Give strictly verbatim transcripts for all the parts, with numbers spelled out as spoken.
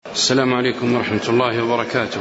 السلام عليكم ورحمة الله وبركاته.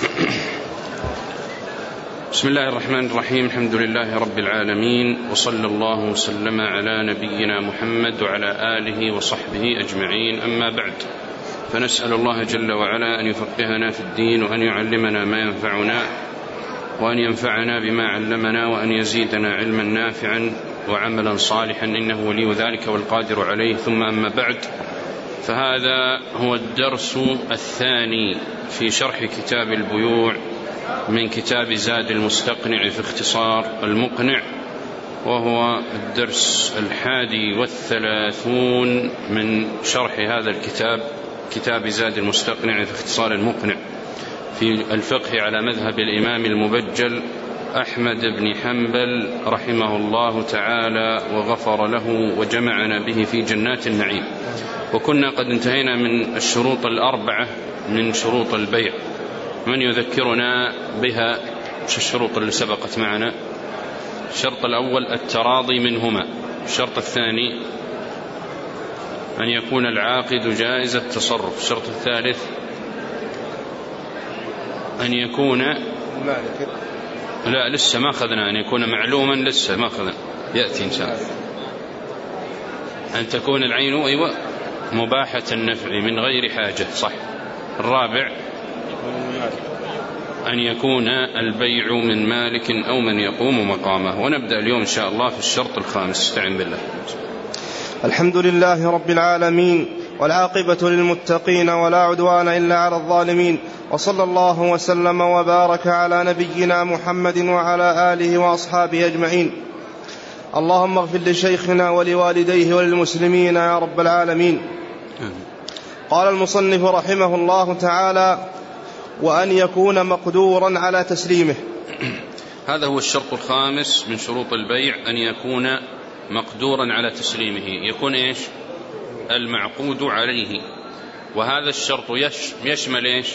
بسم الله الرحمن الرحيم. الحمد لله رب العالمين، وصلى الله وسلم على نبينا محمد وعلى آله وصحبه أجمعين، أما بعد، فنسأل الله جل وعلا أن يفقهنا في الدين، وأن يعلمنا ما ينفعنا، وأن ينفعنا بما علمنا، وأن يزيدنا علما نافعا وعملا صالحا، إنه ولي ذلك والقادر عليه. ثم أما بعد، فهذا هو الدرس الثاني في شرح كتاب البيوع من كتاب زاد المستقنع في اختصار المقنع، وهو الدرس الحادي والثلاثون من شرح هذا الكتاب، كتاب زاد المستقنع في اختصار المقنع في الفقه على مذهب الإمام المبجل أحمد بن حنبل رحمه الله تعالى وغفر له وجمعنا به في جنات النعيم. وكنا قد انتهينا من الشروط الأربعة من شروط البيع. من يذكرنا بها؟ وش الشروط اللي سبقت معنا؟ الشرط الأول التراضي منهما، الشرط الثاني أن يكون العاقد جائز التصرف، الشرط الثالث أن يكون لا لسه ما أخذنا، أن يكون معلوما لسه ما أخذنا، يأتي إن شاء الله. أن تكون العين أيوة مباحة النفع من غير حاجة، صح. الرابع أن يكون البيع من مالك أو من يقوم مقامه. ونبدأ اليوم إن شاء الله في الشرط الخامس. استعن بالله. الحمد لله رب العالمين، والعاقبة للمتقين، ولا عدوان إلا على الظالمين، وصلى الله وسلم وبارك على نبينا محمد وعلى آله وأصحابه أجمعين. اللهم اغفر لشيخنا ولوالديه وللمسلمين يا رب العالمين. قال المصنف رحمه الله تعالى: وأن يكون مقدورا على تسليمه. هذا هو الشرط الخامس من شروط البيع، أن يكون مقدورا على تسليمه، يكون إيش؟ المعقود عليه. وهذا الشرط يشمل إيش؟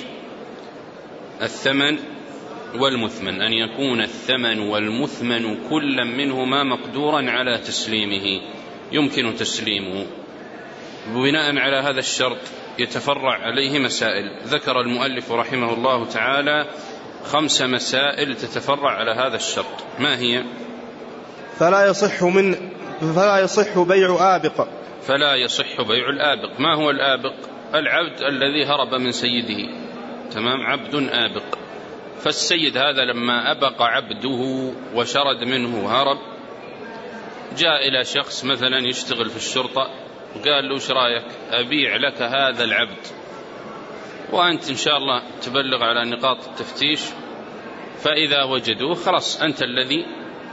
الثمن والمثمن، أن يكون الثمن والمثمن كل منهما مقدورا على تسليمه، يمكن تسليمه. وبناء على هذا الشرط يتفرع عليه مسائل، ذكر المؤلف رحمه الله تعالى خمس مسائل تتفرع على هذا الشرط. ما هي؟ فلا يصح من فلا يصح بيع آبق. فلا يصح بيع الآبق. ما هو الآبق؟ العبد الذي هرب من سيده، تمام، عبد آبق. فالسيد هذا لما أبق عبده وشرد منه هرب، جاء إلى شخص مثلا يشتغل في الشرطة وقال له: ايش رايك أبيع لك هذا العبد، وأنت إن شاء الله تبلغ على نقاط التفتيش، فإذا وجدوه خلاص أنت الذي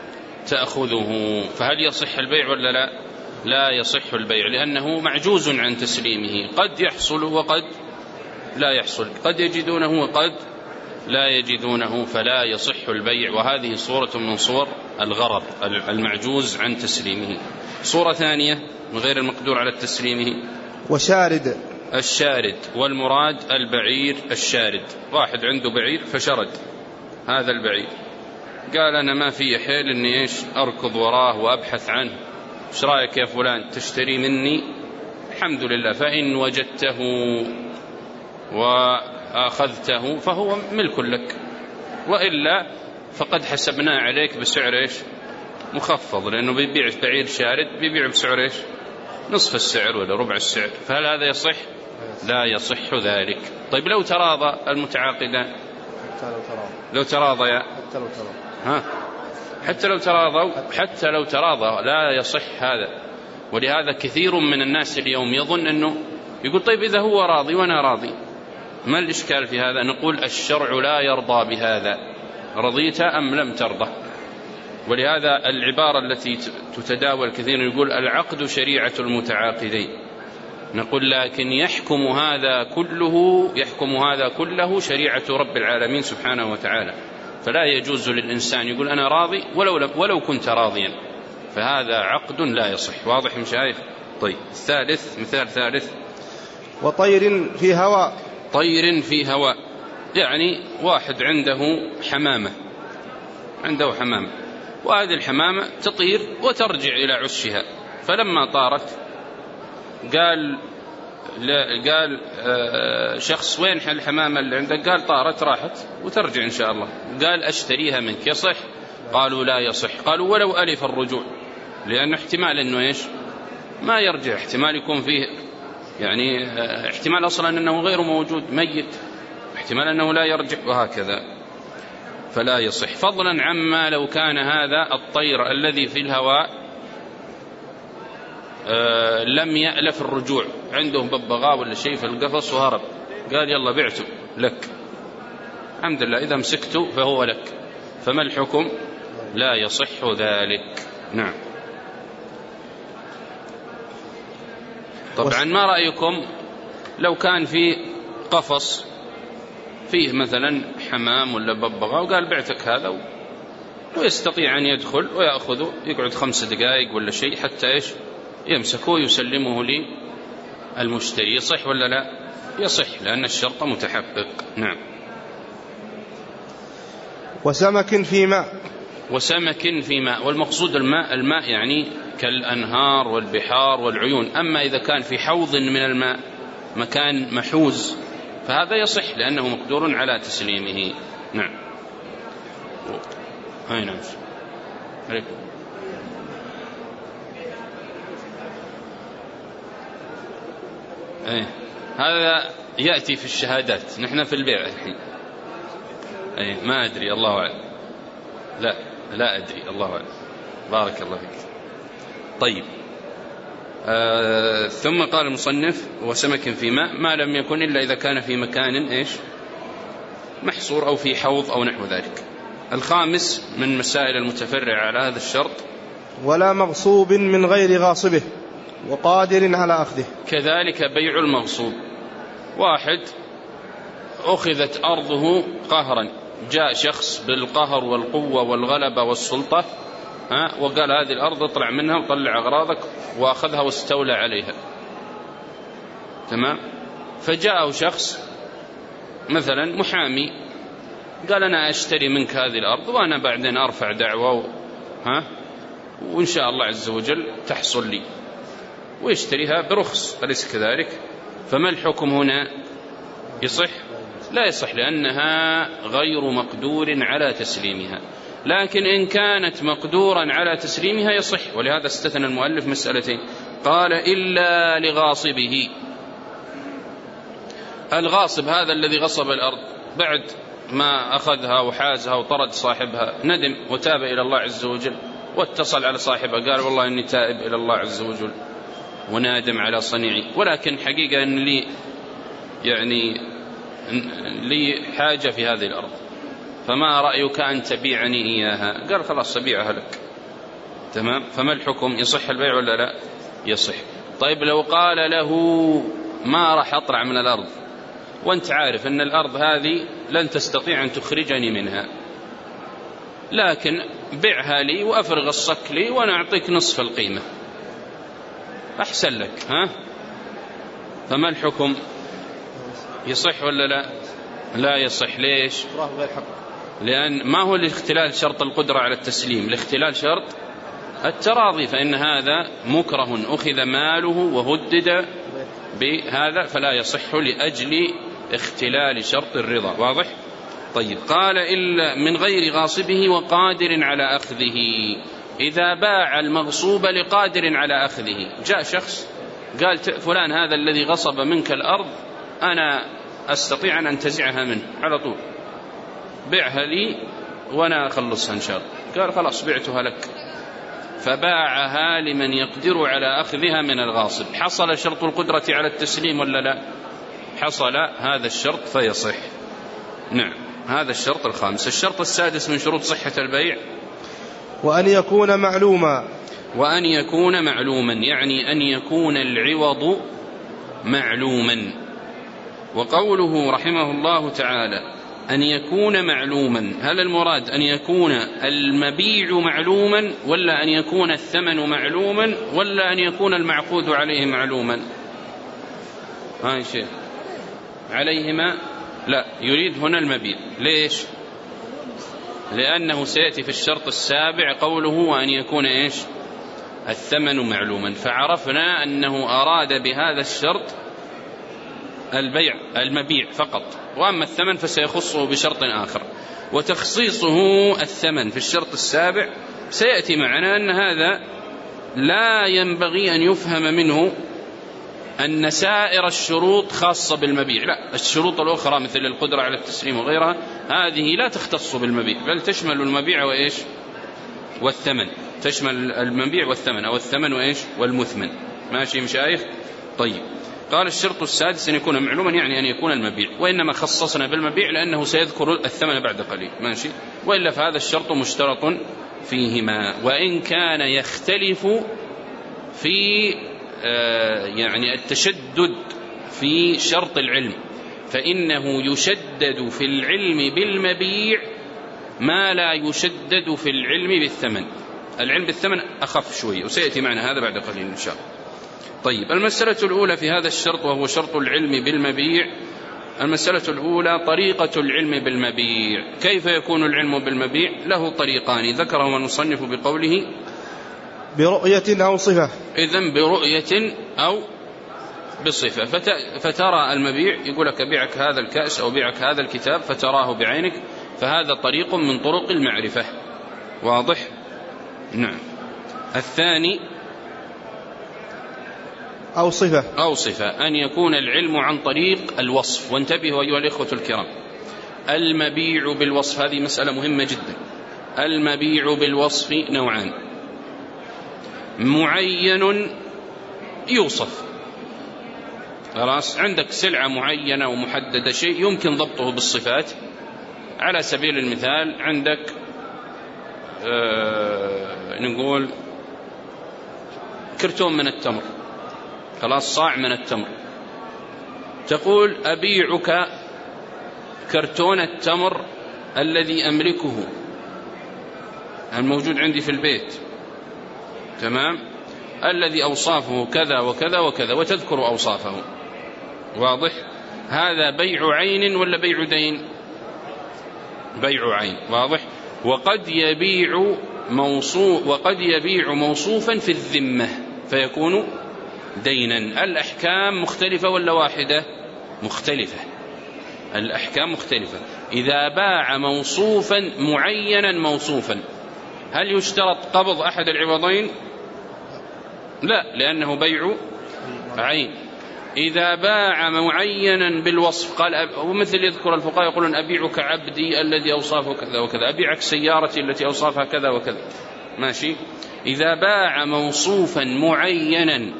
تأخذه. فهل يصح البيع ولا لا؟ لا يصح البيع، لأنه معجوز عن تسليمه، قد يحصل وقد لا يحصل، قد يجدونه وقد لا يجدونه، فلا يصح البيع. وهذه صورة من صور الغرر، المعجوز عن تسليمه. صورة ثانية من غير المقدور على تسليمه: وشارد. الشارد، والمراد البعير الشارد. واحد عنده بعير فشرد هذا البعير، قال: أنا ما في حيل أني إيش أركض وراه وأبحث عنه، ايش رايك يا فلان تشتري مني؟ الحمد لله، فإن وجدته وأخذته فهو ملك لك، وإلا فقد حسبنا عليك بسعر إيش مخفض، لأنه بيبيع بعير شارد بيبيع بسعر إيش نصف السعر ولا ربع السعر. فهل هذا يصح؟ لا يصح ذلك. طيب لو تراضى المتعاقدان، لو تراضيا حتى لو تراضى ها حتى لو تراضوا حتى لو تراضى لا يصح هذا. ولهذا كثير من الناس اليوم يظن أنه يقول: طيب إذا هو راضي وأنا راضي، ما الإشكال في هذا؟ نقول: الشرع لا يرضى بهذا، رضيت أم لم ترضى. ولهذا العبارة التي تتداول كثيرا يقول: العقد شريعة المتعاقدين. نقول: لكن يحكم هذا كله يحكم هذا كله شريعة رب العالمين سبحانه وتعالى، فلا يجوز للإنسان يقول أنا راضي ولو, ولو كنت راضيا، فهذا عقد لا يصح. واضح مشايخ؟ طيب، الثالث، مثال ثالث: وطير في هواء. طير في هواء، يعني واحد عنده حمامة، عنده حمامة، وهذه الحمامة تطير وترجع إلى عشها، فلما طارت قال قال شخص وين الحمامة اللي عندك؟ قال طارت راحت وترجع إن شاء الله. قال أشتريها منك يصح؟ قالوا لا يصح. قالوا ولو ألف الرجوع، لأن احتمال أنه إيش ما يرجع، احتمال يكون فيه يعني احتمال أصلا أنه غير موجود ميت، احتمال أنه لا يرجع، وهكذا فلا يصح. فضلا عما لو كان هذا الطير الذي في الهواء آه لم يألف الرجوع، عنده ببغاء ولا شيء في القفص وهرب، قال يلا بعته لك، الحمد لله إذا مسكته فهو لك، فما الحكم؟ لا يصح ذلك. نعم. طبعا ما رأيكم لو كان في قفص فيه مثلا حمام ولا ببغاء وقال بعتك هذا، ويستطيع أن يدخل ويأخذه، يقعد خمس دقائق ولا شيء حتى إيش يمسكه ويسلمه للمشتري، يصح ولا لا؟ يصح، لأن الشرط متحقق. نعم. وسمك في ماء. وسمك في ماء، والمقصود الماء الماء يعني كالأنهار والبحار والعيون. أما إذا كان في حوض من الماء مكان محوز فهذا يصح لأنه مقدور على تسليمه. نعم. هاي نعم. عليكم. أيه. هذا يأتي في الشهادات، نحن في البيع الحين. أيه. ما أدري، الله أعلم. لا لا أدري، الله أعلم. بارك الله فيك. طيب. آه ثم قال المصنف وسمك في ماء ما لم يكن إلا إذا كان في مكان إيش محصور أو في حوض أو نحو ذلك. الخامس من مسائل المتفرع على هذا الشرط ولا مغصوب من غير غاصبه وقادر على أخذه. كذلك بيع المغصوب، واحد أخذت أرضه قهرا، جاء شخص بالقهر والقوة والغلبة والسلطة ها وقال هذه الأرض اطلع منها وطلع أغراضك، وأخذها واستولى عليها، تمام. فجاءه شخص مثلا محامي قال أنا أشتري منك هذه الأرض وأنا بعدين أرفع دعوة ها وإن شاء الله عز وجل تحصل لي، ويشتريها برخص، أليس كذلك؟ فما الحكم هنا؟ يصح؟ لا يصح، لأنها غير مقدور على تسليمها. لكن إن كانت مقدورا على تسليمها يصح، ولهذا استثنى المؤلف مسألتين، قال إلا لغاصبه. الغاصب هذا الذي غصب الأرض بعد ما أخذها وحازها وطرد صاحبها، ندم وتاب إلى الله عز وجل واتصل على صاحبها قال والله إني تائب إلى الله عز وجل ونادم على صنيعي، ولكن حقيقة أن لي يعني لي حاجة في هذه الأرض، فما رأيك أن تبيعني إياها؟ قال خلاص أبيعها لك، تمام. فما الحكم؟ يصح البيع ولا لا؟ يصح. طيب لو قال له ما راح أطلع من الأرض وأنت عارف أن الأرض هذه لن تستطيع أن تخرجني منها، لكن بيعها لي وأفرغ الصك لي وأنا أعطيك نصف القيمة، أحسن لك، ها؟ فما الحكم؟ يصح ولا لا؟ لا يصح. ليش؟ لأن ما هو الاختلال شرط القدرة على التسليم؟ الاختلال شرط التراضي، فإن هذا مكره أخذ ماله وهدد بهذا فلا يصح لأجل اختلال شرط الرضا. واضح؟ طيب. قال إلا من غير غاصبه وقادر على أخذه. إذا باع المغصوب لقادر على أخذه، جاء شخص قال فلان هذا الذي غصب منك الأرض أنا أستطيع أن أنتزعها منه على طول، بيعها لي وأنا أخلصها إن شاء الله. قال خلاص بعتها لك، فباعها لمن يقدر على أخذها من الغاصب. حصل شرط القدرة على التسليم ولا لا؟ حصل هذا الشرط فيصح. نعم، هذا الشرط الخامس. الشرط السادس من شروط صحة البيع وأن يكون معلوما. وأن يكون معلوما يعني أن يكون العوض معلوما. وقوله رحمه الله تعالى أن يكون معلوما، هل المراد أن يكون المبيع معلوما ولا أن يكون الثمن معلوما ولا أن يكون المعقود عليه معلوما؟ هاي شيء عليهما، لا، يريد هنا المبيع. ليش؟ لأنه سيأتي في الشرط السابع قوله وأن يكون إيش؟ الثمن معلوما، فعرفنا أنه أراد بهذا الشرط البيع المبيع فقط، وأما الثمن فسيخصه بشرط آخر. وتخصيصه الثمن في الشرط السابع سيأتي معنا أن هذا لا ينبغي أن يفهم منه أن سائر الشروط خاصة بالمبيع، لا، الشروط الأخرى مثل القدرة على التسليم وغيرها هذه لا تختص بالمبيع، بل تشمل المبيع وإيش والثمن، تشمل المبيع والثمن أو الثمن وإيش والمثمن. ماشي مشايخ؟ طيب. قال الشرط السادس أن يكون معلوما، يعني أن يكون المبيع، وإنما خصصنا بالمبيع لأنه سيذكر الثمن بعد قليل. ماشي؟ وإلا فهذا الشرط مشترط فيهما، وإن كان يختلف في آه يعني التشدد في شرط العلم، فإنه يشدد في العلم بالمبيع ما لا يشدد في العلم بالثمن. العلم بالثمن أخف شوي، وسيأتي معنا هذا بعد قليل إن شاء الله. طيب، المسألة الأولى في هذا الشرط وهو شرط العلم بالمبيع. المسألة الأولى طريقة العلم بالمبيع. كيف يكون العلم بالمبيع؟ له طريقان ذكرهما المصنف بقوله برؤية أو صفة. إذن برؤية أو بصفة، فترى المبيع يقول لك بيعك هذا الكأس أو بيعك هذا الكتاب فتراه بعينك، فهذا طريق من طرق المعرفة. واضح؟ نعم. الثاني أو صفة أو صفة أن يكون العلم عن طريق الوصف. وانتبهوا أيها الإخوة الكرام، المبيع بالوصف هذه مسألة مهمة جدا. المبيع بالوصف نوعان: معين يوصف، خلاص عندك سلعة معينة ومحددة شيء يمكن ضبطه بالصفات. على سبيل المثال عندك آه نقول كرتون من التمر، خلاص صاع من التمر، تقول أبيعك كرتون التمر الذي أملكه الموجود عندي في البيت، تمام، الذي أوصافه كذا وكذا وكذا، وتذكر أوصافه. واضح؟ هذا بيع عين ولا بيع دين؟ بيع عين. واضح؟ وقد يبيع موصوف وقد يبيع موصوفا في الذمة فيكون دينا. الأحكام مختلفة ولا واحدة؟ مختلفة. الأحكام مختلفة. إذا باع موصوفا معينا موصوفا، هل يشترط قبض أحد العوضين؟ لا، لأنه بيع عين. إذا باع معينا بالوصف، قال ومثل يذكر الفقهاء يقولون أبيعك عبدي الذي أوصافه كذا وكذا، أبيعك سيارتي التي أوصافها كذا وكذا. ماشي؟ إذا باع موصوفا معينا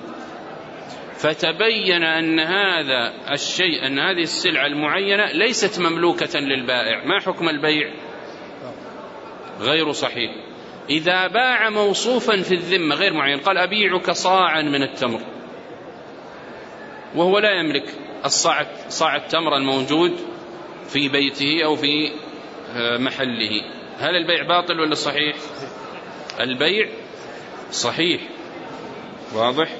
فتبين أن هذا الشيء أن هذه السلعة المعينة ليست مملوكة للبائع، ما حكم البيع؟ غير صحيح. إذا باع موصوفا في الذمة غير معين، قال أبيعك صاعا من التمر وهو لا يملك الصاع صاع التمر الموجود في بيته أو في محله، هل البيع باطل ولا صحيح؟ البيع صحيح. واضح؟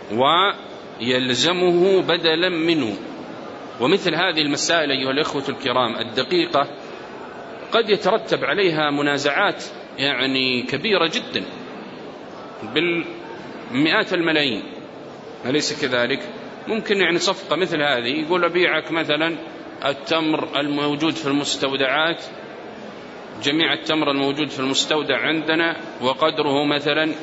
ويلزمه بدلا منه. ومثل هذه المسائل أيها الإخوة الكرام الدقيقة قد يترتب عليها منازعات يعني كبيرة جدا بالمئات الملايين، أليس كذلك؟ ممكن يعني صفقة مثل هذه يقول أبيعك مثلا التمر الموجود في المستودعات، جميع التمر الموجود في المستودع عندنا وقدره مثلا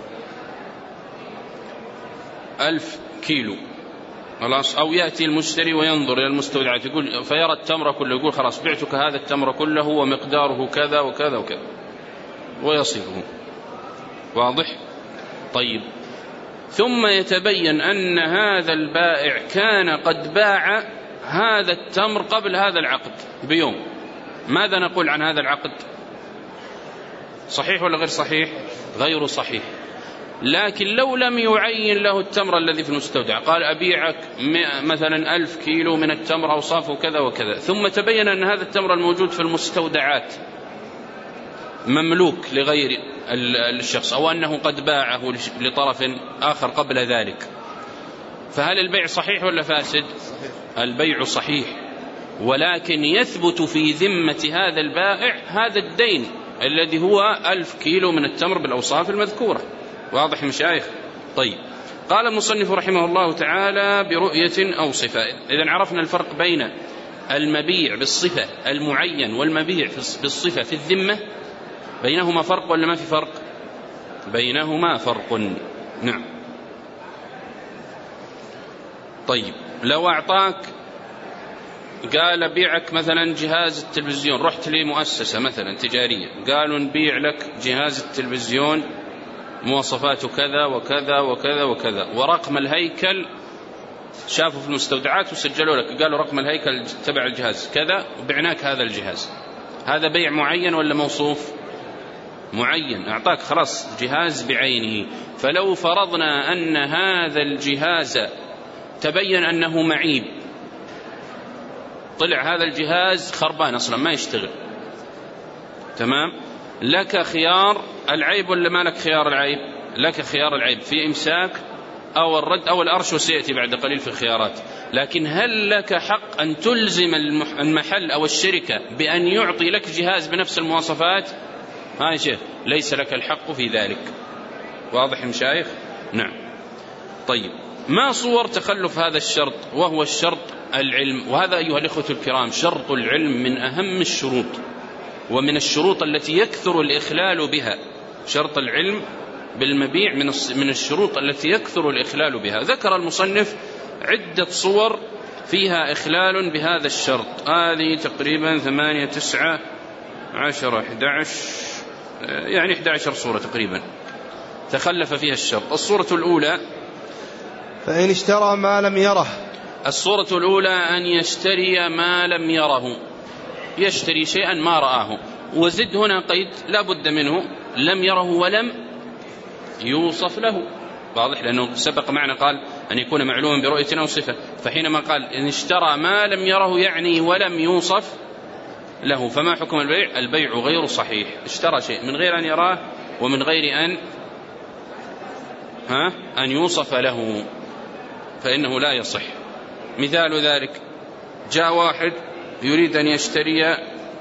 ألف كيلو، خلاص. أو يأتي المشتري وينظر إلى المستودعات يقول فيرى التمر كله، يقول خلاص بعتك هذا التمر كله ومقداره كذا وكذا وكذا ويصفه. واضح؟ طيب، ثم يتبين أن هذا البائع كان قد باع هذا التمر قبل هذا العقد بيوم، ماذا نقول عن هذا العقد؟ صحيح ولا غير صحيح؟ غير صحيح. لكن لو لم يعين له التمر الذي في المستودع، قال أبيعك مثلا ألف كيلو من التمر أوصافه كذا وكذا، ثم تبين أن هذا التمر الموجود في المستودعات مملوك لغير الشخص أو أنه قد باعه لطرف آخر قبل ذلك، فهل البيع صحيح ولا فاسد؟ صحيح. البيع صحيح، ولكن يثبت في ذمة هذا البائع هذا الدين الذي هو ألف كيلو من التمر بالأوصاف المذكورة. واضح مشايخ؟ طيب، قال المصنف رحمه الله تعالى برؤية أو صفة. إذن عرفنا الفرق بين المبيع بالصفة المعين والمبيع بالصفة في الذمة، بينهما فرق ولا ما في فرق؟ بينهما فرق. نعم. طيب لو أعطاك قال بيعك مثلا جهاز التلفزيون، رحت لي مؤسسة مثلا تجارية قالوا نبيع لك جهاز التلفزيون مواصفاته كذا وكذا وكذا وكذا، ورقم الهيكل شافوا في المستودعات وسجلوا لك قالوا رقم الهيكل تبع الجهاز كذا وبعناك هذا الجهاز، هذا بيع معين ولا موصوف؟ معين، أعطاك خلاص جهاز بعينه. فلو فرضنا أن هذا الجهاز تبين أنه معيب، طلع هذا الجهاز خربان أصلا ما يشتغل، تمام، لك خيار العيب ولا ما لك خيار العيب؟ لك خيار العيب في إمساك أو الرد أو الأرش، وسيأتي بعد قليل في الخيارات. لكن هل لك حق أن تلزم المحل أو الشركة بأن يعطي لك جهاز بنفس المواصفات؟ هاي شيء ليس لك الحق في ذلك. واضح المشايخ؟ نعم. طيب ما صور تخلف هذا الشرط؟ وهو الشرط العلم، وهذا أيها الإخوة الكرام شرط العلم من أهم الشروط ومن الشروط التي يكثر الإخلال بها. شرط العلم بالمبيع من من الشروط التي يكثر الإخلال بها. ذكر المصنف عدة صور فيها إخلال بهذا الشرط، هذه تقريبا ثمانية تسعة عشر أحد عشر يعني أحد عشر صورة تقريبا تخلف فيها الشرط. الصورة الأولى فإن اشترى ما لم يره. الصورة الأولى أن يشتري ما لم يره، يشتري شيئا ما رآه، وزد هنا قيد لا بد منه، لم يره ولم يوصف له. واضح؟ لأنه سبق معنا قال أن يكون معلوما برؤية أو صفة، فحينما قال إن اشترى ما لم يره يعني ولم يوصف له، فما حكم البيع؟ البيع غير صحيح. اشترى شيء من غير أن يراه ومن غير أن ها أن يوصف له فإنه لا يصح. مثال ذلك جاء واحد يريد أن يشتري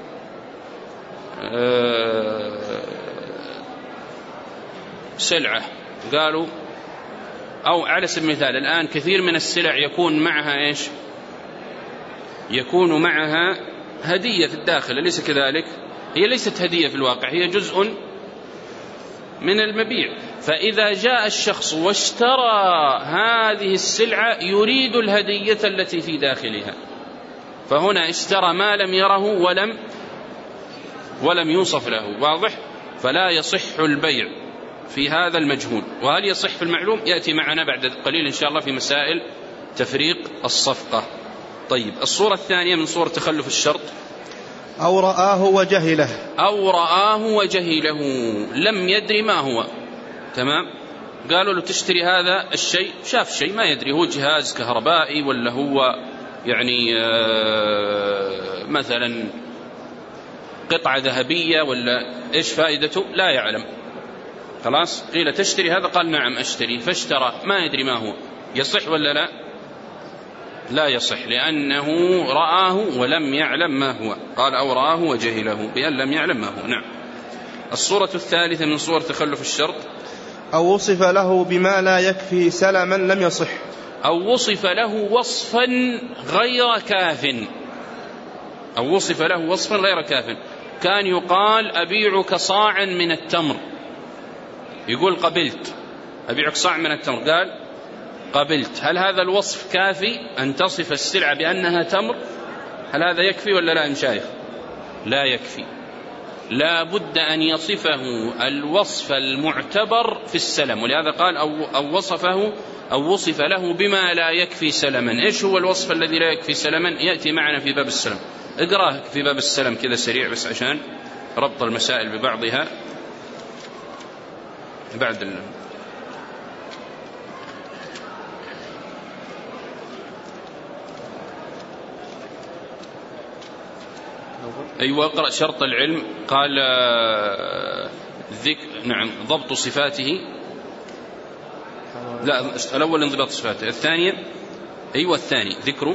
سلعة، قالوا أو على سبيل المثال الآن كثير من السلع يكون معها إيش؟ يكون معها هدية في الداخل، أليس كذلك؟ هي ليست هدية في الواقع، هي جزء من المبيع. فإذا جاء الشخص واشترى هذه السلعة يريد الهدية التي في داخلها، فهنا اشترى ما لم يره ولم ولم يوصف له. واضح؟ فلا يصح البيع في هذا المجهول. وهل يصح في المعلوم؟ يأتي معنا بعد قليل إن شاء الله في مسائل تفريق الصفقة. طيب الصورة الثانية من صور تخلف الشرط أو رآه وجهله. أو رآه وجهله، لم يدري ما هو، تمام، قالوا له تشتري هذا الشيء، شاف شيء ما يدري هو جهاز كهربائي ولا هو يعني مثلا قطعة ذهبية ولا إيش فائدته، لا يعلم. خلاص قيل تشتري هذا، قال نعم أشتري، فاشترى ما يدري ما هو، يصح ولا لا؟ لا يصح، لأنه رآه ولم يعلم ما هو. قال أو رآه وجهله بأن لم يعلم ما هو. نعم. الصورة الثالثة من صور تخلف الشرط أو وصف له بما لا يكفي سلما لم يصح. أو وصف له وصفا غير كاف. أو وصف له وصفا غير كاف، كان يقال أبيعك صاعا من التمر، يقول قبلت أبيعك صاع من التمر، قال قبلت. هل هذا الوصف كافي أن تصف السلعة بأنها تمر؟ هل هذا يكفي ولا لا مشايخ؟ لا يكفي، لا بد أن يصفه الوصف المعتبر في السلم. ولهذا قال أو, أو وصفه أو وصف له بما لا يكفي سلما. إيش هو الوصف الذي لا يكفي سلما؟ يأتي معنا في باب السلم، اقراه في باب السلم كذا سريع بس عشان ربط المسائل ببعضها بعد ال... أيوة اقرأ شرط العلم. قال ذكر نعم ضبط صفاته، لا الأول انضباط صفاته، الثانية أيوة الثاني ذكر،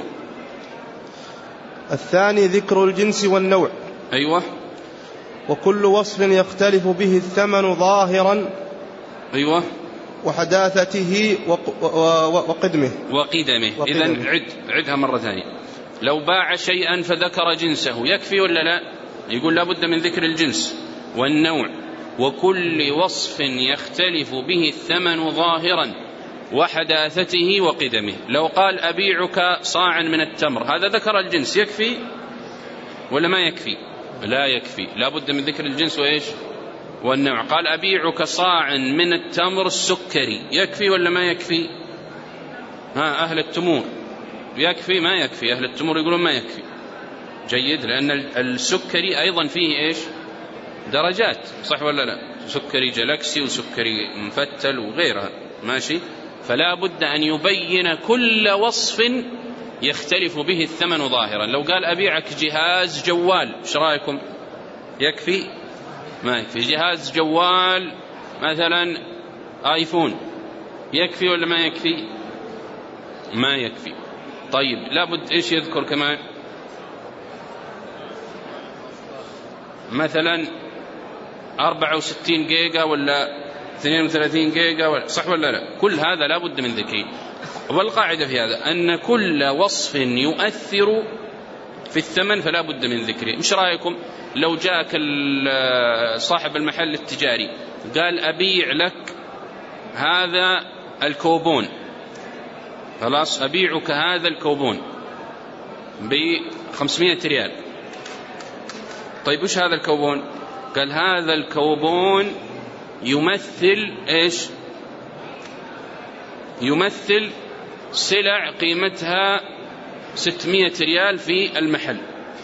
الثاني ذكر الجنس والنوع. أيوة. وكل وصف يختلف به الثمن ظاهرا. أيوة. وحداثته وقدمه وقدمه. إذن عد عدها مرة ثانية. لو باع شيئا فذكر جنسه يكفي ولا لا؟ يقول لابد من ذكر الجنس والنوع وكل وصف يختلف به الثمن ظاهرا وحداثته وقدمه. لو قال أبيعك صاعا من التمر، هذا ذكر الجنس، يكفي ولا ما يكفي؟ لا يكفي، لابد من ذكر الجنس وإيش والنوع. قال أبيعك صاعا من التمر السكري، يكفي ولا ما يكفي؟ ها أهل التمور يكفي ما يكفي؟ أهل التمور يقولون ما يكفي. جيد، لأن السكري أيضا فيه إيش درجات، صح ولا لا؟ سكري جلاكسي وسكري مفتل وغيرها، ماشي. فلا بد أن يبين كل وصف يختلف به الثمن ظاهرا. لو قال أبيعك جهاز جوال، ايش رايكم؟ يكفي ما يكفي؟ جهاز جوال مثلا آيفون، يكفي ولا ما يكفي؟ ما يكفي. طيب لابد ايش يذكر كمان؟ مثلا أربعة وستين جيجا ولا اثنين وثلاثين جيجا ولا، صح ولا لا؟ كل هذا لابد من ذكره. والقاعدة في هذا أن كل وصف يؤثر في الثمن فلا بد من ذكره. مش رأيكم لو جاءك صاحب المحل التجاري قال أبيع لك هذا الكوبون، خلاص أبيعك هذا الكوبون بخمسمائة ريال. طيب وش هذا الكوبون؟ قال هذا الكوبون يمثل إيش؟ يمثل سلع قيمتها ستمائة ريال في المحل،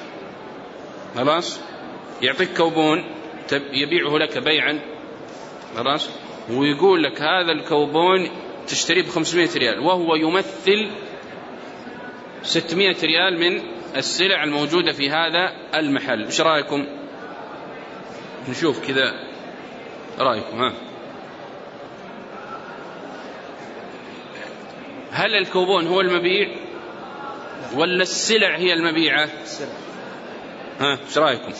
خلاص. يعطيك كوبون يبيعه لك بيعا، خلاص، ويقول لك هذا الكوبون تشتريه بخمسمائة ريال وهو يمثل ستمائة ريال من السلع الموجودة في هذا المحل. ايش رأيكم؟ نشوف كذا رأيكم. ها هل الكوبون هو المبيع ولا السلع هي المبيعة؟ ها ايش رأيكم؟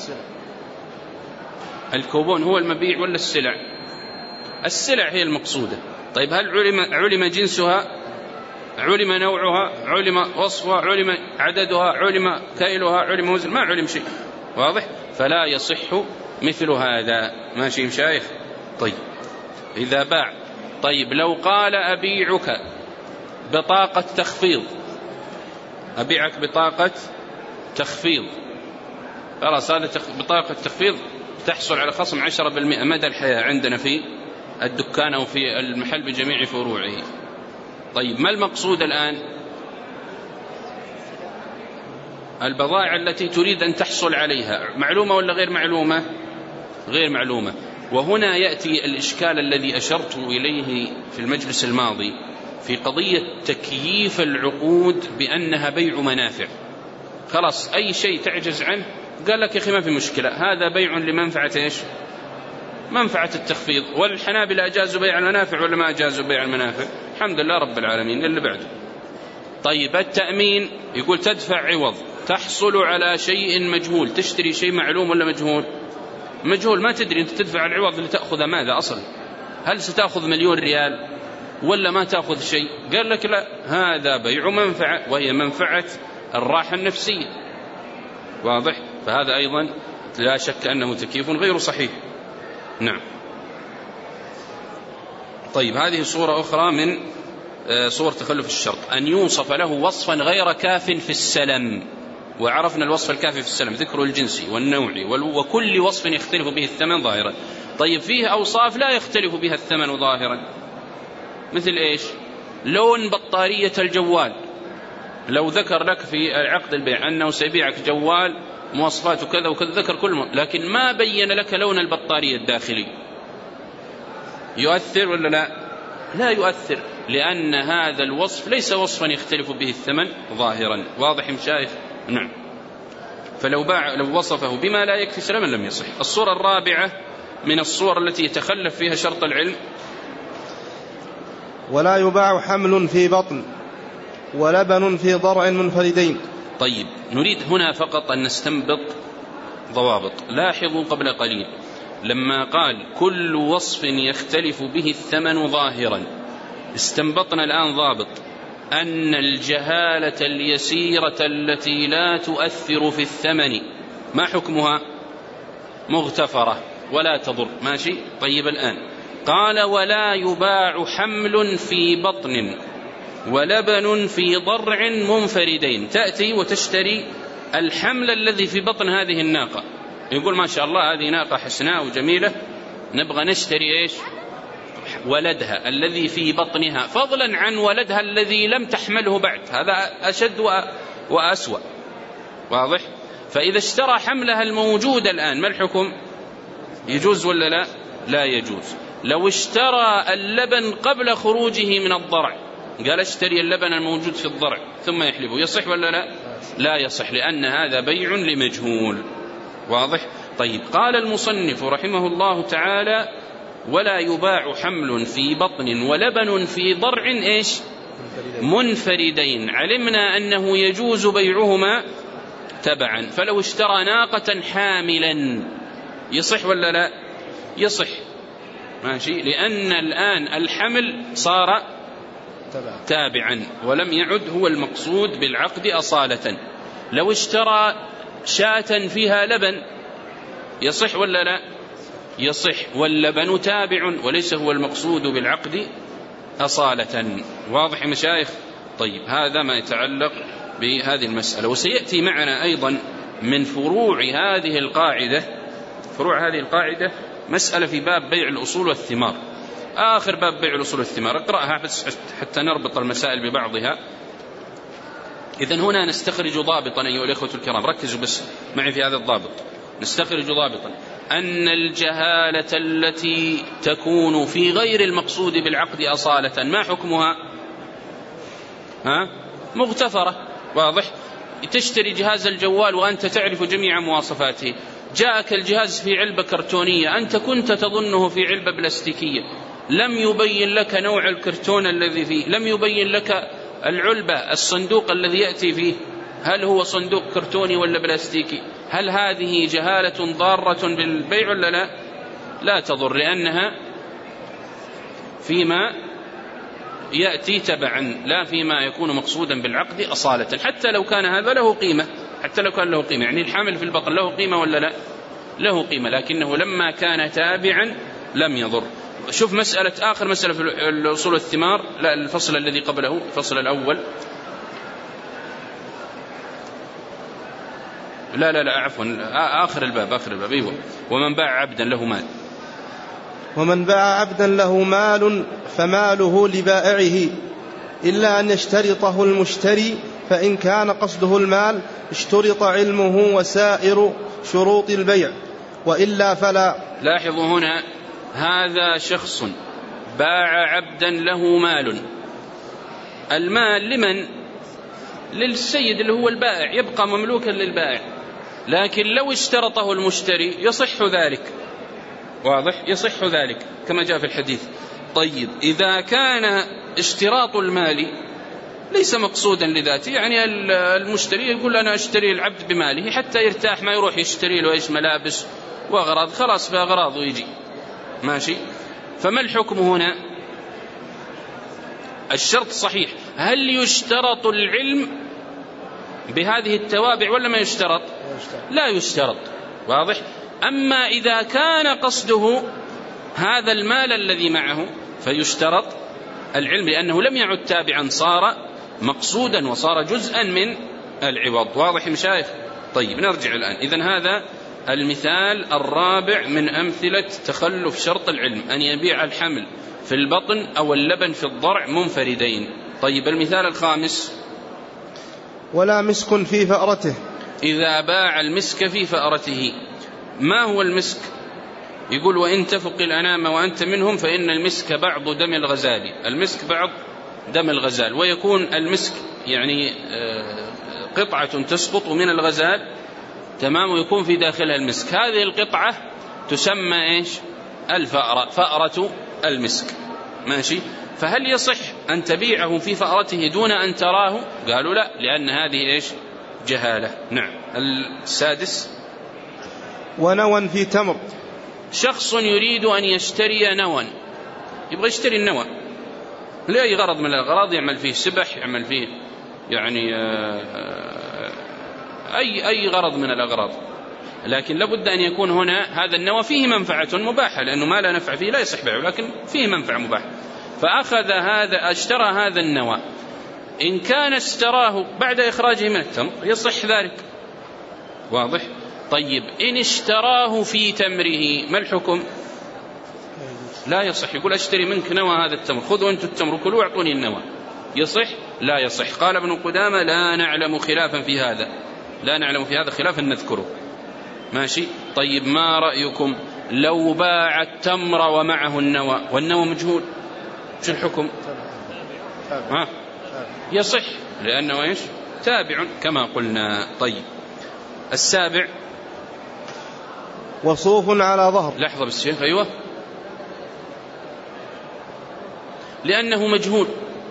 الكوبون هو المبيع ولا السلع؟ السلع هي المقصودة. طيب هل علم علم جنسها، علم نوعها، علم وصفها، علم عددها، علم كيلها، علم وزن؟ ما علم شيء، واضح؟ فلا يصح مثل هذا. ماشي مشايخ؟ طيب إذا باع، طيب لو قال أبيعك بطاقة تخفيض، أبيعك بطاقة تخفيض، خلاص هذا بطاقة تخفيض تحصل على خصم عشرة بالمئة مدى الحياة عندنا في الدكان أو في المحل بجميع فروعه. طيب ما المقصود الآن؟ البضائع التي تريد أن تحصل عليها معلومة ولا غير معلومة؟ غير معلومة. وهنا يأتي الإشكال الذي أشرت إليه في المجلس الماضي في قضية تكييف العقود بأنها بيع منافع. خلاص أي شيء تعجز عنه قال لك يا أخي ما في مشكلة، هذا بيع لمنفعة إيش؟ منفعة التخفيض. والحنابلة أجازوا بيع المنافع ولا ما أجازوا بيع المنافع؟ الحمد لله رب العالمين. اللي بعده طيب التأمين، يقول تدفع عوض تحصل على شيء مجهول، تشتري شيء معلوم ولا مجهول؟ مجهول، ما تدري أنت تدفع العوض لتأخذ ماذا أصلا، هل ستأخذ مليون ريال ولا ما تأخذ شيء؟ قال لك لا، هذا بيع منفعة وهي منفعة الراحة النفسية، واضح؟ فهذا أيضا لا شك أنه تكييف غير صحيح. نعم. طيب هذه صورة أخرى من صور تخلف الشرط، أن يوصف له وصفا غير كاف في السلم. وعرفنا الوصف الكافي في السلم ذكر الجنس والنوع وكل وصف يختلف به الثمن ظاهرا. طيب فيه أوصاف لا يختلف بها الثمن ظاهرا، مثل إيش؟ لون بطارية الجوال، لو ذكر لك في عقد البيع أنه سيبيعك جوال مواصفاته كذا وكذا، ذكر كل م... لكن ما بين لك لون البطارية الداخلي، يؤثر ولا لا؟ لا يؤثر، لأن هذا الوصف ليس وصفا يختلف به الثمن ظاهرا. واضح مشايخ؟ نعم. فلو باع لو وصفه بما لا يكفي سلما لم يصح. الصورة الرابعة من الصور التي يتخلف فيها شرط العلم، ولا يباع حمل في بطن ولبن في ضرع منفردين. طيب نريد هنا فقط أن نستنبط ضوابط. لاحظوا قبل قليل لما قال كل وصف يختلف به الثمن ظاهرا، استنبطنا الآن ضابط أن الجهالة اليسيرة التي لا تؤثر في الثمن ما حكمها؟ مغتفرة ولا تضر. ماشي. طيب الآن قال ولا يباع حمل في بطن ولبن في ضرع منفردين. تأتي وتشتري الحمل الذي في بطن هذه الناقة، يقول ما شاء الله هذه ناقة حسناء وجميلة، نبغى نشتري إيش؟ ولدها الذي في بطنها، فضلا عن ولدها الذي لم تحمله بعد، هذا أشد وأسوأ. واضح؟ فإذا اشترى حملها الموجود الآن ما الحكم؟ يجوز ولا لا؟ لا يجوز. لو اشترى اللبن قبل خروجه من الضرع، قال اشتري اللبن الموجود في الضرع ثم يحلبه، يصح ولا لا؟ لا يصح، لأن هذا بيع لمجهول. واضح؟ طيب قال المصنف رحمه الله تعالى ولا يباع حمل في بطن ولبن في ضرع إيش؟ منفردين. علمنا أنه يجوز بيعهما تبعا، فلو اشترى ناقة حاملا يصح ولا لا؟ يصح. ماشي، لأن الآن الحمل صار تابعا ولم يعد هو المقصود بالعقد أصالة. لو اشترى شاة فيها لبن يصح ولا لا؟ يصح، واللبن تابع وليس هو المقصود بالعقد أصالة. واضح يا مشايخ؟ طيب هذا ما يتعلق بهذه المسألة. وسيأتي معنا أيضا من فروع هذه القاعدة، فروع هذه القاعدة مسألة في باب بيع الأصول والثمار، آخر باب بيع الأصول والثمار، اقرأها بس حتى نربط المسائل ببعضها. إذن هنا نستخرج ضابطا أيها الأخوة الكرام، ركزوا بس معي في هذا الضابط. نستخرج ضابطا أن الجهالة التي تكون في غير المقصود بالعقد أصالة ما حكمها؟ ها؟ مغتفرة. واضح؟ تشتري جهاز الجوال وأنت تعرف جميع مواصفاته، جاءك الجهاز في علبة كرتونية، أنت كنت تظنه في علبة بلاستيكية، لم يبين لك نوع الكرتون الذي فيه، لم يبين لك العلبة الصندوق الذي يأتي فيه، هل هو صندوق كرتوني ولا بلاستيكي؟ هل هذه جهالة ضارة بالبيع ولا لا؟ لا تضر، لأنها فيما يأتي تبعا لا فيما يكون مقصودا بالعقد أصالة، حتى لو كان هذا له قيمة، حتى لو كان له قيمة، يعني الحامل في البطن له قيمة ولا لا؟ له قيمة، لكنه لما كان تابعا لم يضر. شوف مسألة آخر مسألة في الأصول الثمار، لا الفصل الذي قبله الفصل الأول، لا لا لا عفوا آخر الباب آخر الباب أيوة. ومن باع عبدا له مال، ومن باع عبدا له مال فماله لبائعه إلا أن يشترطه المشتري، فإن كان قصده المال اشترط علمه وسائر شروط البيع، وإلا فلا. لاحظوا هنا هذا شخص باع عبدا له مال، المال لمن؟ للسيد اللي هو البائع، يبقى مملوكا للبائع، لكن لو اشترطه المشتري يصح ذلك. واضح؟ يصح ذلك كما جاء في الحديث. طيب إذا كان اشتراط المال ليس مقصودا لذاته، يعني المشتري يقول أنا أشتري العبد بماله حتى يرتاح، ما يروح يشتري له إيش ملابس وأغراض، خلاص بأغراض ويجي ماشي. فما الحكم هنا؟ الشرط صحيح. هل يشترط العلم بهذه التوابع ولا ما يشترط؟ لا يشترط. واضح؟ أما إذا كان قصده هذا المال الذي معه فيشترط العلم، لأنه لم يعد تابعا، صار مقصودا وصار جزءا من العوض. واضح مشايخ؟ طيب نرجع الآن. إذن هذا المثال الرابع من أمثلة تخلف شرط العلم، أن يبيع الحمل في البطن أو اللبن في الضرع منفردين. طيب المثال الخامس، ولا مسك في فأرته، إذا باع المسك في فأرته. ما هو المسك؟ يقول وإن تفق الأنام وأنت منهم فإن المسك بعض دم الغزال، المسك بعض دم الغزال، ويكون المسك يعني قطعة تسقط من الغزال تمام، ويكون في داخلها المسك، هذه القطعة تسمى إيش؟ الفأرة، فأرة المسك ماشي. فهل يصح أن تبيعه في فأرته دون أن تراه؟ قالوا لا، لأن هذه إيش؟ جهالة. نعم. السادس، ونوى في تمر، شخص يريد أن يشتري نوى، يبغى يشتري النوى لأي غرض من الأغراض، يعمل فيه سبح، يعمل فيه يعني أي أي غرض من الأغراض، لكن لابد أن يكون هنا هذا النوى فيه منفعة مباحة، لأنه ما لا نفع فيه لا يصح بيعه، لكن فيه منفعة مباحة. فأخذ هذا اشترى هذا النوى، إن كان اشتراه بعد إخراجه من التمر يصح ذلك، واضح؟ طيب إن اشتراه في تمره ما الحكم؟ لا يصح. يقول أشتري منك نوى هذا التمر، خذوا أنتم التمر كلوا واعطوني النوى، يصح؟ لا يصح. قال ابن قدامة لا نعلم خلافا في هذا، لا نعلم في هذا خلافا نذكره. ماشي. طيب ما رأيكم لو باع التمر ومعه النوى والنوى مجهول، شو الحكم؟ ها؟ يصح، لأنه إيش؟ تابع كما قلنا. طيب السابع وصوف على ظهر. لحظة بس شيخ. أيوة، لأنه مجهول.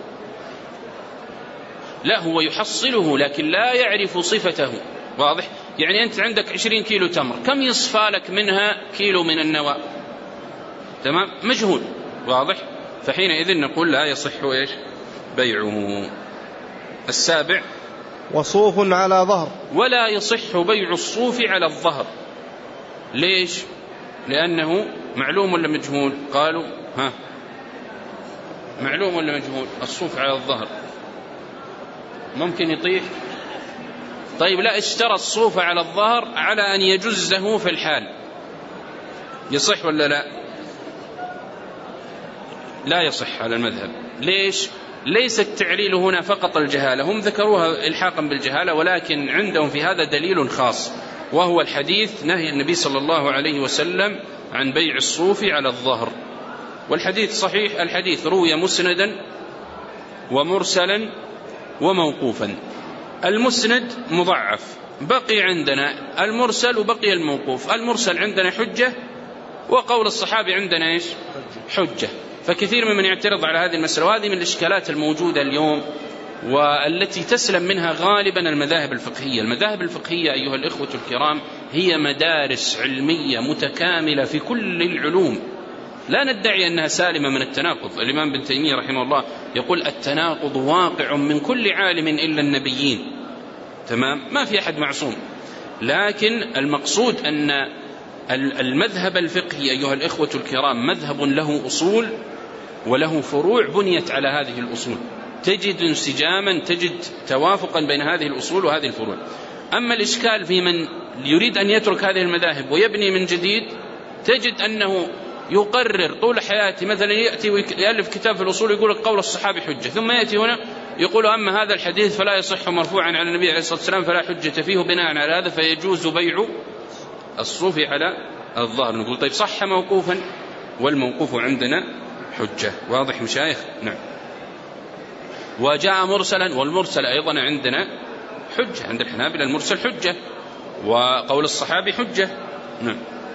لا هو يحصله لكن لا يعرف صفته، واضح؟ يعني أنت عندك عشرين كيلو تمر، كم يصفى لك منها كيلو من النوى؟ تمام، مجهول، واضح؟ فحينئذ نقول لا يصح إيش؟ بيعه. السابع وصوف على ظهر. ولا يصح بيع الصوف على الظهر. ليش؟ لأنه معلوم ولا مجهول؟ قالوا ها معلوم ولا مجهول؟ الصوف على الظهر ممكن يطيح. طيب لا، اشترى الصوف على الظهر على أن يجزه في الحال، يصح ولا لا؟ لا يصح على المذهب. ليش؟ ليس التعليل هنا فقط الجهالة، هم ذكروها إلحاقا بالجهالة، ولكن عندهم في هذا دليل خاص، وهو الحديث نهي النبي صلى الله عليه وسلم عن بيع الصوف على الظهر. والحديث صحيح، الحديث روي مسندا ومرسلا وموقوفا. المسند مضعف، بقي عندنا المرسل وبقي الموقوف. المرسل عندنا حجة، وقول الصحابي عندنا إيش؟ حجة. فكثير ممن يعترض على هذه المسألة، وهذه من الإشكالات الموجودة اليوم والتي تسلم منها غالبا المذاهب الفقهية. المذاهب الفقهية أيها الإخوة الكرام هي مدارس علمية متكاملة في كل العلوم، لا ندعي أنها سالمة من التناقض. الإمام ابن تيمية رحمه الله يقول التناقض واقع من كل عالم إلا النبيين، تمام؟ ما في أحد معصوم. لكن المقصود أن المذهب الفقهي أيها الإخوة الكرام مذهب له أصول وله فروع بنيت على هذه الأصول، تجد انسجاما، تجد توافقا بين هذه الأصول وهذه الفروع. أما الإشكال في من يريد أن يترك هذه المذاهب ويبني من جديد، تجد أنه يقرر طول حياته، مثلا يأتي ويألف كتاب في الأصول يقول قول الصحابي حجة، ثم يأتي هنا يقول أما هذا الحديث فلا يصح مرفوعا على النبي عليه الصلاة والسلام فلا حجة فيه، بناء على هذا فيجوز بيع الصوف على الظهر. نقول طيب صح موقوفا، والموقوف عندنا حجة، واضح مشايخ؟ نعم. وجاء مرسلا، والمرسل أيضا عندنا حجة، عند الحنابلة المرسل حجة، وقول الصحابي حجة. نعم.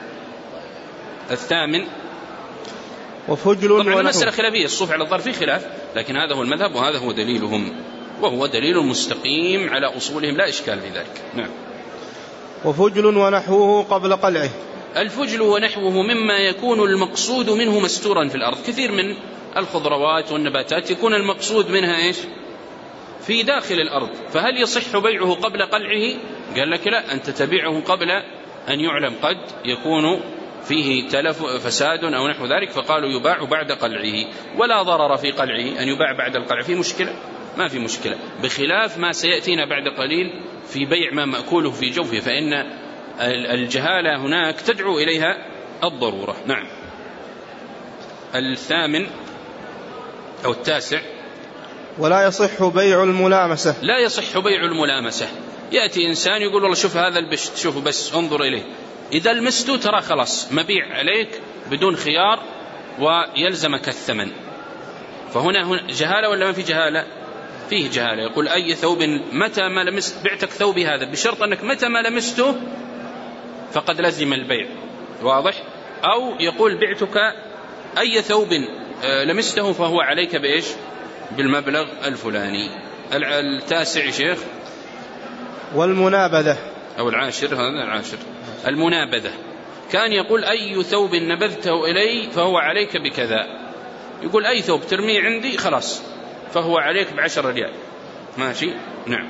الثامن وفجل. طبعا المسألة خلافية، الصوف على الظهر فيه خلاف، لكن هذا هو المذهب وهذا هو دليلهم، وهو دليل مستقيم على أصولهم، لا إشكال في ذلك. نعم. وفجل ونحوه قبل قلعه. الفجل ونحوه مما يكون المقصود منه مستورا في الأرض. كثير من الخضروات والنباتات يكون المقصود منها إيش؟ في داخل الأرض، فهل يصح بيعه قبل قلعه؟ قال لك لا، أنت تبيعه قبل أن يعلم، قد يكون فيه تلف فساد أو نحو ذلك، فقالوا يباع بعد قلعه، ولا ضرر في قلعه. أن يباع بعد القلع في مشكلة؟ ما في مشكلة، بخلاف ما سيأتينا بعد قليل في بيع ما مأكوله في جوفه، فإن الجهالة هناك تدعو إليها الضرورة. نعم. الثامن أو التاسع ولا يصح بيع الملامسة. لا يصح بيع الملامسة. يأتي إنسان يقول والله شوف هذا البشت، شوفوا بس انظر إليه، إذا لمسته ترى خلاص مبيع عليك بدون خيار ويلزمك الثمن. فهنا جهالة ولا ما في جهالة؟ فيه جهالة. يقول أي ثوب متى ما لمست، بعتك ثوبي هذا بشرط أنك متى ما لمسته فقد لزم البيع، واضح؟ أو يقول بعتك أي ثوب لمسته فهو عليك بإيش؟ بالمبلغ الفلاني. التاسع شيخ والمنابذة أو العاشر، هذا العاشر المنابذة. كان يقول أي ثوب نبذته إلي فهو عليك بكذا، يقول أي ثوب ترميه عندي خلاص فهو عليك بعشر ريال، ماشي. نعم.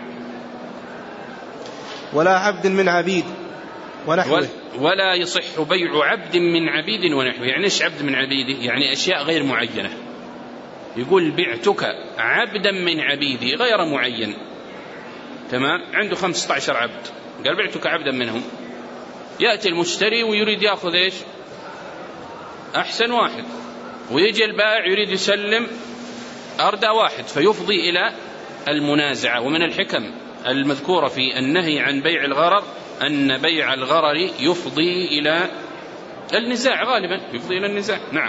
ولا عبد من عبيد ونحوه، ولا يصح بيع عبد من عبيد ونحوه. يعني إيش عبد من عبيده؟ يعني أشياء غير معينة. يقول بعتك عبدا من عبيدي غير معين، تمام، عنده خمسة عشر عبد، قال بعتك عبدا منهم. يأتي المشتري ويريد يأخذ إيش؟ أحسن واحد، ويجي البائع يريد يسلم أردى واحد، فيفضي إلى المنازعة. ومن الحكم المذكورة في النهي عن بيع الغرر أن بيع الغرر يفضي إلى النزاع، غالبا يفضي إلى النزاع. نعم.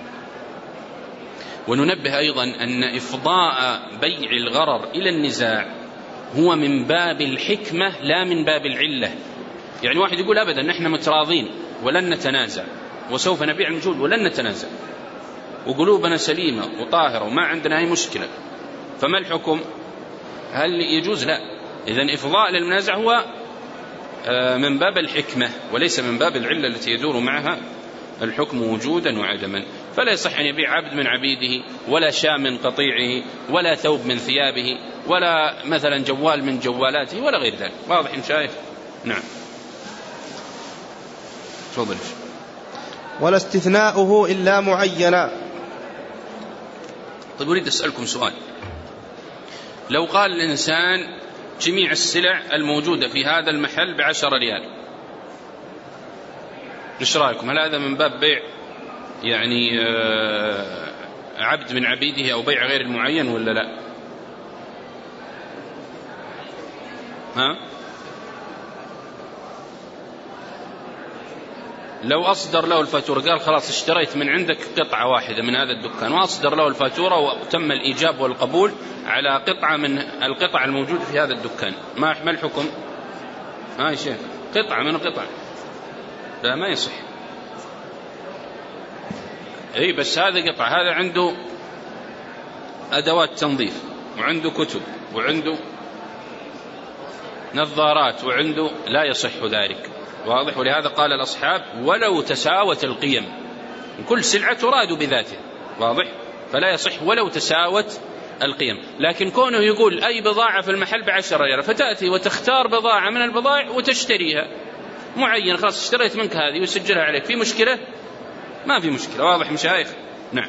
وننبه أيضا أن إفضاء بيع الغرر إلى النزاع هو من باب الحكمة لا من باب العلة. يعني واحد يقول أبدا نحن متراضين ولن نتنازع وسوف نبيع المجهول ولن نتنازع وقلوبنا سليمة وطاهرة وما عندنا أي مشكلة، فما الحكم؟ هل يجوز؟ لا. إذن إفضاء للمنازع هو من باب الحكمة وليس من باب العلة التي يدور معها الحكم وجودا وعدما. فلا يصح أن يبيع عبد من عبيده، ولا شاة من قطيعه، ولا ثوب من ثيابه، ولا مثلا جوال من جوالاته، ولا غير ذلك. واضح إن شايف؟ نعم. تفضل. ولا استثناؤه إلا معينا. طيب أريد أسألكم سؤال. لو قال الإنسان جميع السلع الموجودة في هذا المحل بعشر ريال، إيش رأيكم؟ هل هذا من باب بيع يعني عبد من عبيده أو بيع غير المعين ولا لا؟ ها؟ لو أصدر له الفاتورة، قال خلاص اشتريت من عندك قطعة واحدة من هذا الدكان، وأصدر له الفاتورة وتم الإيجاب والقبول على قطعة من القطع الموجودة في هذا الدكان، ما الحكم؟ ها يا شيخ، قطعة من القطع، لا ما يصح. اي بس هذا قطعة، هذا عنده أدوات تنظيف وعنده كتب وعنده نظارات وعنده، لا يصح ذلك. واضح؟ ولهذا قال الأصحاب ولو تساوت القيم، كل سلعة تراد بذاتها. واضح؟ فلا يصح ولو تساوت القيم. لكن كونه يقول أي بضاعة في المحل بعشر ريال، فتأتي وتختار بضاعة من البضائع وتشتريها معين، خلاص اشتريت منك هذه وسجلها عليك، في مشكلة؟ ما في مشكلة. واضح مشايخ؟ نعم.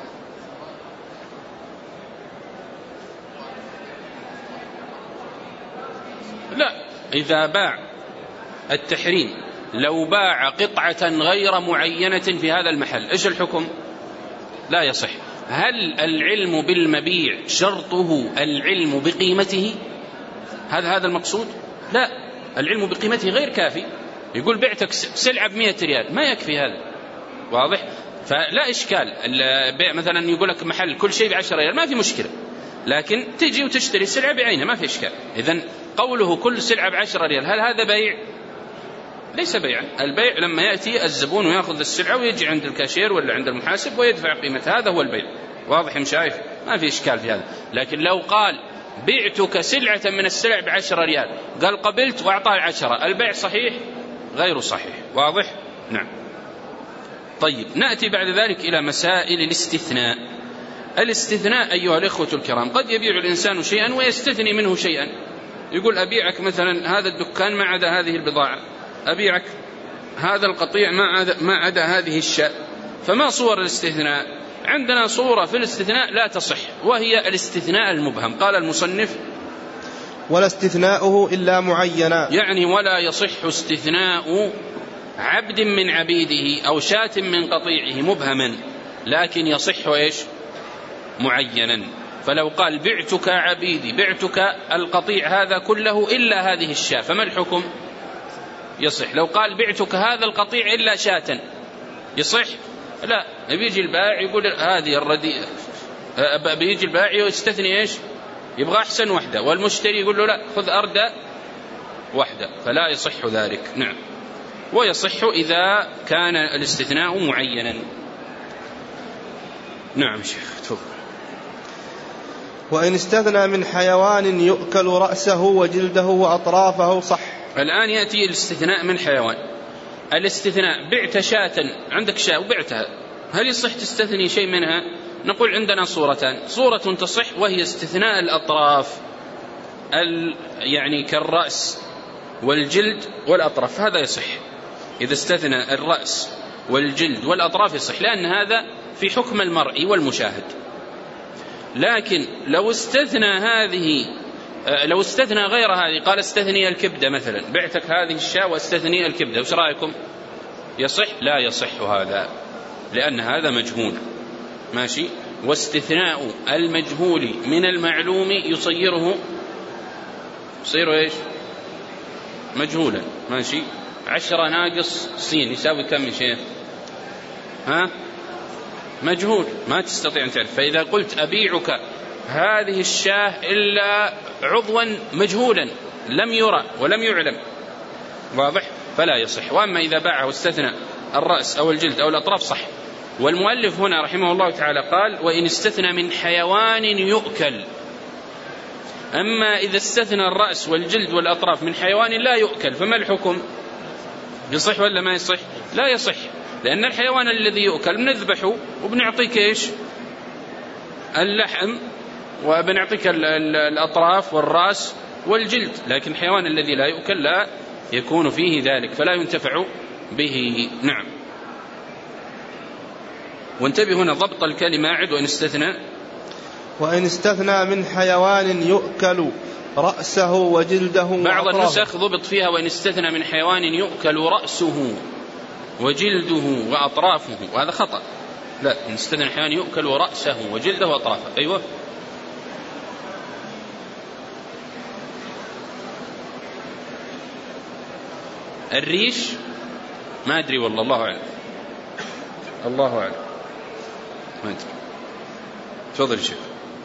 لا، إذا باع التحريم، لو باع قطعة غير معينة في هذا المحل، إيش الحكم؟ لا يصح. هل العلم بالمبيع شرطه العلم بقيمته؟ هذا هذا المقصود؟ لا، العلم بقيمته غير كافي. يقول بعتك سلعة بمئة ريال، ما يكفي هذا. واضح؟ فلا إشكال. البيع مثلا يقول لك محل كل شيء بعشر ريال، ما في مشكلة، لكن تجي وتشتري السلعة بعينها، ما في إشكال. إذن قوله كل سلعة بعشر ريال، هل هذا بيع؟ ليس بيعا. البيع لما يأتي الزبون ويأخذ السلعة ويجي عند الكاشير ولا عند المحاسب ويدفع قيمتها، هذا هو البيع. واضح مشايف؟ ما في إشكال في هذا. لكن لو قال بعتك سلعة من السلع بعشر ريال، قال قبلت وأعطاه العشرة، البيع صحيح؟ غير صحيح. واضح؟ نعم. طيب نأتي بعد ذلك إلى مسائل الاستثناء. الاستثناء أيها الإخوة الكرام، قد يبيع الإنسان شيئا ويستثني منه شيئا، يقول أبيعك مثلا هذا الدكان ما عدا هذه البضاعة، أبيعك هذا القطيع ما عدا هذه الشاة. فما صور الاستثناء؟ عندنا صورة في الاستثناء لا تصح، وهي الاستثناء المبهم. قال المصنف ولا استثناؤه إلا معينا، يعني ولا يصح استثناء عبد من عبيده أو شاة من قطيعه مبهما، لكن يصح إيش؟ معينا. فلو قال بعتك عبيدي، بعتك القطيع هذا كله إلا هذه الشاة، فما الحكم؟ يصح. لو قال بعتك هذا القطيع إلا شاة، يصح؟ لا. بيجي البائع يقول هذه الرديئة، بيجي البائع يستثني إيش؟ يبغى أحسن وحدة، والمشتري يقول له لا خذ أردى وحدة، فلا يصح ذلك. نعم. ويصح إذا كان الاستثناء معينا. نعم شيخ تفضل. وإن استثنى من حيوان يؤكل رأسه وجلده وأطرافه صح. الآن يأتي الاستثناء من حيوان. الاستثناء بعت شاة، عندك شاة وبعتها، هل يصح تستثني شيء منها؟ نقول عندنا صورتان، صورة تصح وهي استثناء الأطراف يعني كالرأس والجلد والأطراف، هذا يصح. إذا استثنى الرأس والجلد والأطراف يصح، لأن هذا في حكم المرء والمشاهد. لكن لو استثنى هذه لو استثنى غير هذه، قال استثني الكبدة مثلا، بعتك هذه الشاة واستثني الكبدة، وش رأيكم؟ يصح؟ لا يصح هذا، لأن هذا مجهول. ماشي. واستثناء المجهول من المعلوم يصيره يصيره ايش؟ مجهولا. ماشي. عشرة ناقص سين يساوي كم يا شيخ؟ ها؟ مجهول، ما تستطيع أن تعرف. فإذا قلت أبيعك هذه الشاة إلا عضوا مجهولا لم يرى ولم يعلم، واضح؟ فلا يصح. وأما إذا باعه واستثنى الرأس أو الجلد أو الأطراف صح. والمؤلف هنا رحمه الله تعالى قال وإن استثنى من حيوان يؤكل. أما إذا استثنى الرأس والجلد والأطراف من حيوان لا يؤكل، فما الحكم؟ يصح ولا ما يصح؟ لا يصح، لأن الحيوان الذي يؤكل بنذبحه وبنعطيك إيش؟ اللحم، وبنعطيك الأطراف والرأس والجلد، لكن الحيوان الذي لا يؤكل لا يكون فيه ذلك، فلا ينتفع به. نعم. وانتبه هنا ضبط الكلمة عد وإن استثنى وإن استثنى من حيوان يؤكل رأسه وجلده. بعض النسخ ضبط فيها وإن استثنى من حيوان يؤكل رأسه وجلده وأطرافه، وهذا خطأ. لا، إن استثنى من حيوان يؤكل رأسه وجلده وأطرافه. أيوة. الريش ما أدري والله، الله أعلم، الله أعلم، ما أدري. تفضل شيخ.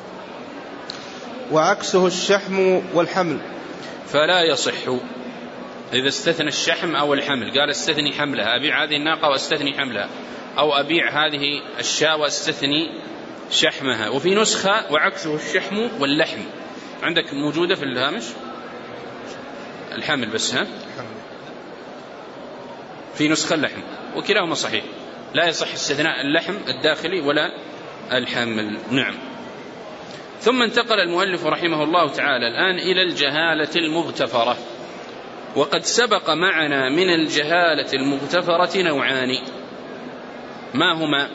وعكسه الشحم والحمل. فلا يصح إذا استثنى الشحم أو الحمل، قال استثني حملها، أبيع هذه الناقة واستثني حملها، أو أبيع هذه الشاة واستثني شحمها. وفي نسخة وعكسه الشحم واللحم، عندك موجودة في الهامش الحمل بس، ها في نسخة اللحم، وكلاهما صحيح، لا يصح استثناء اللحم الداخلي ولا الحمل. نعم. ثم انتقل المؤلف رحمه الله تعالى الآن إلى الجهالة المغتفرة. وقد سبق معنا من الجهالة المغتفرة نوعان، ما هما؟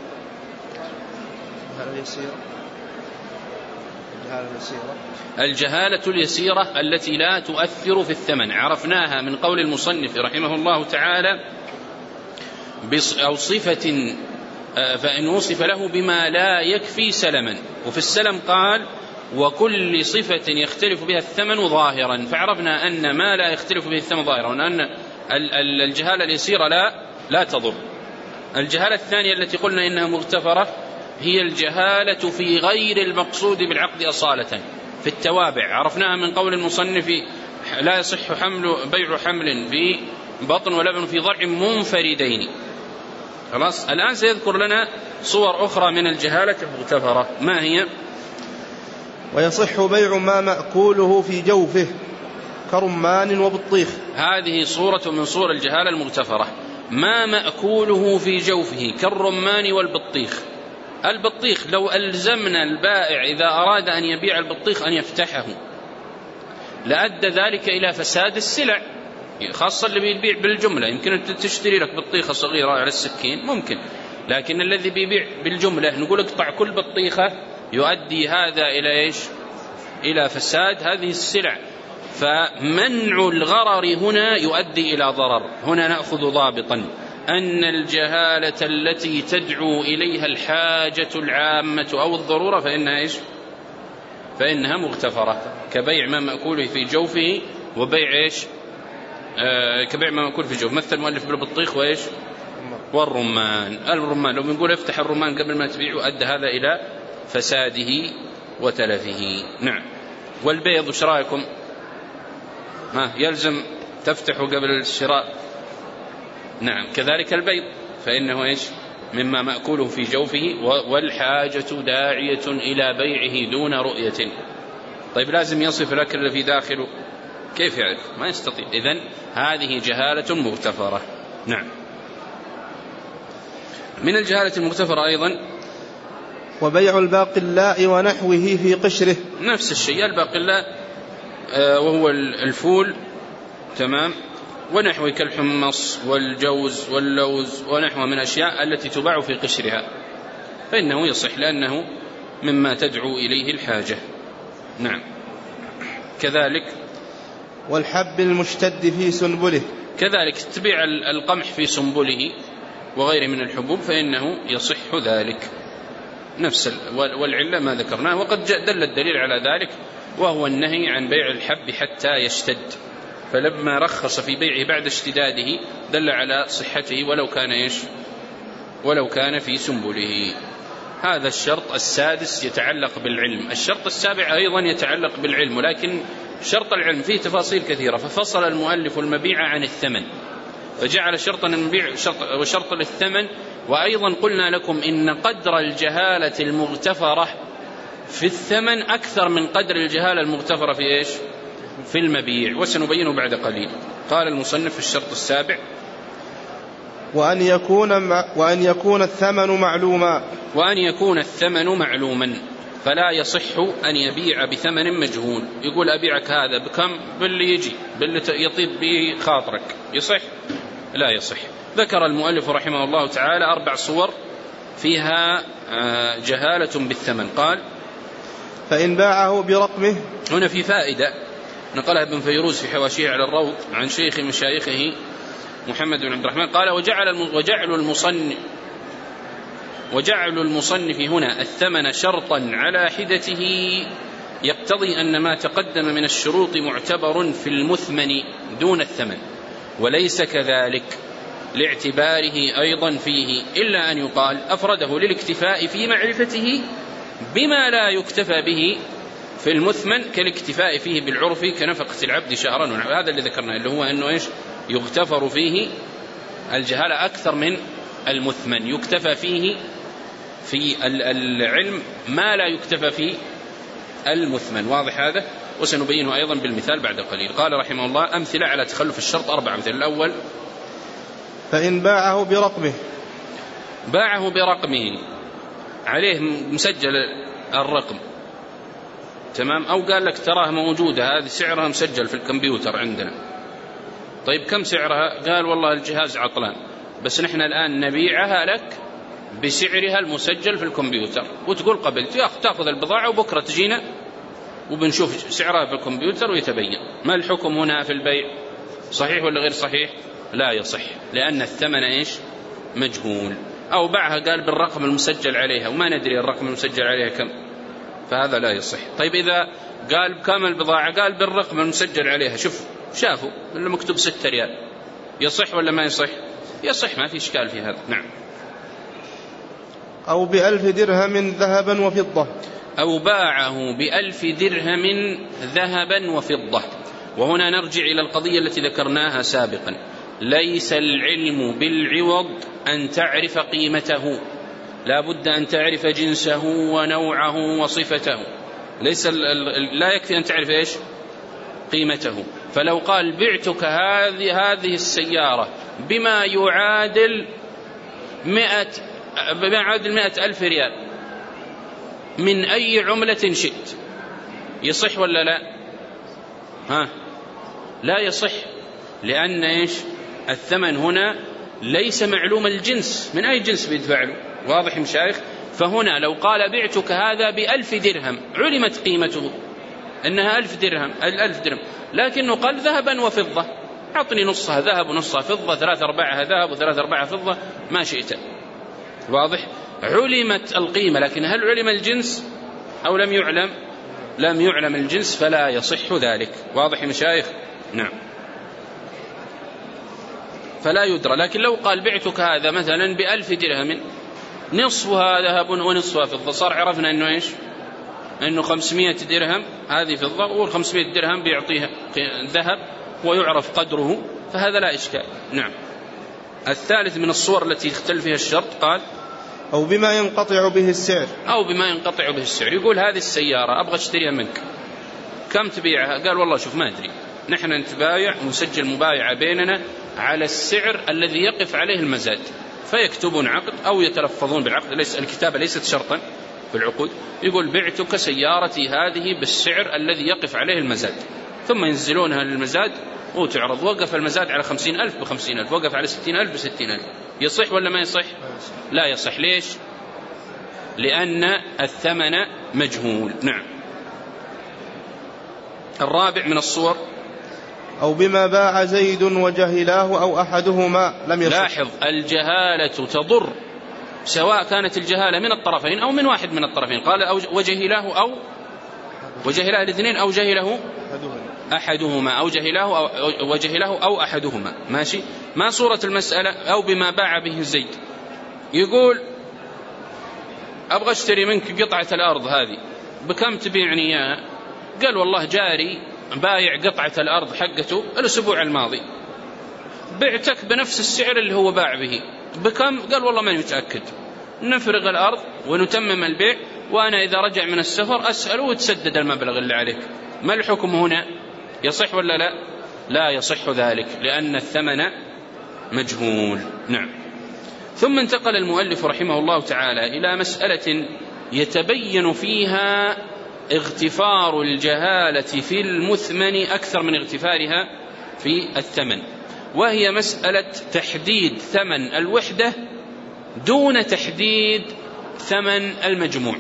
الجهالة اليسيرة التي لا تؤثر في الثمن، عرفناها من قول المصنف رحمه الله تعالى أو صفة فإن وصف له بما لا يكفي سلما. وفي السلم قال وكل صفة يختلف بها الثمن ظاهرا، فعرفنا أن ما لا يختلف به الثمن ظاهرا، وأن الجهالة اليسيرة لا لا تضر. الجهالة الثانية التي قلنا إنها مغتفرة هي الجهالة في غير المقصود بالعقد أصالة، في التوابع، عرفناها من قول المصنف لا يصح حمل بيع حمل في بطن ولبن في ضرع منفردين. خلاص. الآن سيذكر لنا صور أخرى من الجهالة المغتفرة. ما هي؟ ويصح بيع ما مأكوله في جوفه كرمان وبطيخ. هذه صورة من صور الجهالة المغتفرة، ما مأكوله في جوفه كالرمان والبطيخ. البطيخ لو ألزمنا البائع إذا أراد أن يبيع البطيخ أن يفتحه لأدى ذلك إلى فساد السلع، خاصة اللي بيبيع بالجملة. يمكن تشتري لك بطيخة صغيرة على السكين ممكن، لكن الذي بيبيع بالجملة نقول اقطع كل بطيخة، يؤدي هذا إلى إيش؟ إلى فساد هذه السلع. فمنع الغرر هنا يؤدي إلى ضرر. هنا نأخذ ضابطا أن الجهالة التي تدعو إليها الحاجة العامة أو الضرورة فإنها إيش؟ فإنها مغتفرة، كبيع ما مأكوله في جوفه وبيع إيش؟ آه كبيع ما مأكول في جوف. مثل المؤلف بالبطيخ وإيش؟ والرمان. الرمان لو بنقول افتح الرمان قبل ما تبيعه أدى هذا إلى فساده وتلفه. نعم. والبيض وش رأيكم؟ ها يلزم تفتحه قبل الشراء؟ نعم. كذلك البيض فإنه إيش؟ مما مأكوله في جوفه، والحاجة داعية إلى بيعه دون رؤية. طيب لازم يصف الأكل الذي داخله، كيف يعرف؟ ما يستطيع. إذن هذه جهالة مغتفرة. نعم. من الجهالة المغتفرة أيضا وبيع الباقلاء ونحوه في قشره، نفس الشيء. الباقلاء وهو الفول، تمام، ونحوه كالحمص والجوز واللوز ونحوه من أشياء التي تباع في قشرها، فإنه يصح لأنه مما تدعو إليه الحاجة. نعم. كذلك والحب المشتد في سنبله، كذلك تبيع القمح في سنبله وغيره من الحبوب فإنه يصح ذلك نفس ال... والعلة ما ذكرناه، وقد دل الدليل على ذلك وهو النهي عن بيع الحب حتى يشتد، فلما رخص في بيعه بعد اشتداده دل على صحته ولو كان إيش ولو كان في سنبله. هذا الشرط السادس يتعلق بالعلم. الشرط السابع أيضا يتعلق بالعلم، ولكن شرط العلم فيه تفاصيل كثيرة، ففصل المؤلف المبيع عن الثمن فجعل شرطا المبيع شرط وشرط للثمن. وأيضا قلنا لكم إن قدر الجهالة المغتفرة في الثمن أكثر من قدر الجهالة المغتفرة في إيش في المبيع، وسنبينه بعد قليل. قال المصنف في الشرط السابع وأن يكون, وأن يكون الثمن معلوما وأن يكون الثمن معلوما فلا يصح أن يبيع بثمن مجهول. يقول أبيعك هذا بكم؟ باللي يجي باللي يطيب به خاطرك، يصح؟ لا يصح. ذكر المؤلف رحمه الله تعالى أربع صور فيها جهالة بالثمن. قال فإن باعه برقمه. هنا في فائدة نقلها ابن فيروز في حواشيه على الروض عن شيخ مشايخه محمد بن عبد الرحمن قال وجعل وجعل المصنف وجعل المصنف هنا الثمن شرطا على حدته يقتضي أن ما تقدم من الشروط معتبر في المثمن دون الثمن، وليس كذلك لاعتباره أيضا فيه، إلا أن يقال أفرده للاكتفاء في معرفته بما لا يكتفى به في المثمن كالاكتفاء فيه بالعرف كنفقة العبد شهرا. هذا اللي ذكرنا اللي هو أنه إيش يغتفر فيه الجهالة أكثر من المثمن، يكتفى فيه في العلم ما لا يكتفى فيه المثمن. واضح هذا؟ وسنبينه أيضا بالمثال بعد قليل. قال رحمه الله أمثلة على تخلف الشرط أربعة. مثل الأول فإن باعه برقمه. باعه برقمه عليه مسجل الرقم، تمام، أو قال لك تراه موجودة هذه سعرها مسجل في الكمبيوتر عندنا. طيب كم سعرها؟ قال والله الجهاز عطلان، بس نحن الآن نبيعها لك بسعرها المسجل في الكمبيوتر، وتقول قبلت، يا أخي تأخذ البضاعة وبكرة تجينا وبنشوف سعرها في الكمبيوتر ويتبين. ما الحكم هنا في البيع؟ صحيح ولا غير صحيح؟ لا يصح، لأن الثمن إيش مجهول. أو باعها قال بالرقم المسجل عليها وما ندري الرقم المسجل عليها كم، فهذا لا يصح. طيب إذا قال بكم البضاعة؟ قال بالرقم المسجل عليها، شوف شافوا اللي مكتوب ستة ريال، يصح ولا ما يصح؟ يصح، ما في إشكال في هذا. نعم. أو بألف درهم ذهبا وفضة. أو باعه بألف درهم ذهبا وفضة. وهنا نرجع إلى القضية التي ذكرناها سابقا، ليس العلم بالعوض أن تعرف قيمته، لا بد أن تعرف جنسه ونوعه وصفته، ليس لا يكفي أن تعرف إيش قيمته. فلو قال بعتك هذه هذه السيارة بما يعادل مئة بما يعادل مئة ألف ريال من أي عملة شئت، يصح ولا لا؟ ها لا يصح، لأن إيش الثمن هنا ليس معلوم الجنس، من أي جنس بيدفع له. واضح مشايخ؟ فهنا لو قال بعتك هذا بألف درهم علمت قيمته أنها ألف درهم الألف درهم، لكنه قال ذهبا وفضة، أعطني نصها ذهب ونصها فضة، ثلاث أرباعها ذهب وثلاث أرباعها فضة، ما شئت. واضح؟ علمت القيمة، لكن هل علم الجنس أو لم يعلم؟ لم يعلم الجنس، فلا يصح ذلك. واضح مشايخ؟ نعم. فلا يدرى. لكن لو قال بعتك هذا مثلا بألف درهم نصفها ذهب ونصفها فضة، صار عرفنا أنه إيش أنه خمسمائة درهم هذه فضة والخمسمائة درهم بيعطيها ذهب ويعرف قدره، فهذا لا إشكال. نعم. الثالث من الصور التي يختلف فيها الشرط قال أو بما ينقطع به السعر. أو بما ينقطع به السعر. يقول هذه السيارة أبغى اشتريها منك، كم تبيعها؟ قال والله شوف ما أدري، نحن نتبايع ومسجل مبايعة بيننا على السعر الذي يقف عليه المزاد، فيكتبون عقد أو يتلفظون بالعقد، ليس الكتابة ليست شرطا في العقود، يقول بعتك سيارتي هذه بالسعر الذي يقف عليه المزاد، ثم ينزلونها للمزاد وتعرض، وقف المزاد على خمسين ألف بخمسين ألف، وقف على ستين ألف بستين ألف. يصح ولا ما يصح؟ لا يصح. ليش؟ لأن الثمن مجهول. نعم. الرابع من الصور أو بما باع زيد وجهلاه أو أحدهما لم يصح. لاحظ الجهالة تضر، سواء كانت الجهالة من الطرفين أو من واحد من الطرفين. قال أو وجهلاه أو وجهلاه الاثنين أو جهله أحدهما أو جهلاه أو وجهله أو أحدهما. ماشي. ما صورة المسألة؟ أو بما باع به زيد، يقول أبغى اشتري منك قطعة الأرض هذه، بكم تبيعني إياها؟ قال والله جاري بايع قطعة الأرض حقته الأسبوع الماضي، بعتك بنفس السعر اللي هو باع به، بكم؟ قال والله ما متأكد. نفرغ الأرض ونتمم البيع، وأنا إذا رجع من السفر أسأله وتسدد المبلغ اللي عليك. ما الحكم هنا؟ يصح ولا لا؟ لا يصح ذلك، لأن الثمن مجهول. نعم. ثم انتقل المؤلف رحمه الله تعالى إلى مسألة يتبين فيها اغتفار الجهالة في المثمن أكثر من اغتفارها في الثمن، وهي مسألة تحديد ثمن الوحدة دون تحديد ثمن المجموع.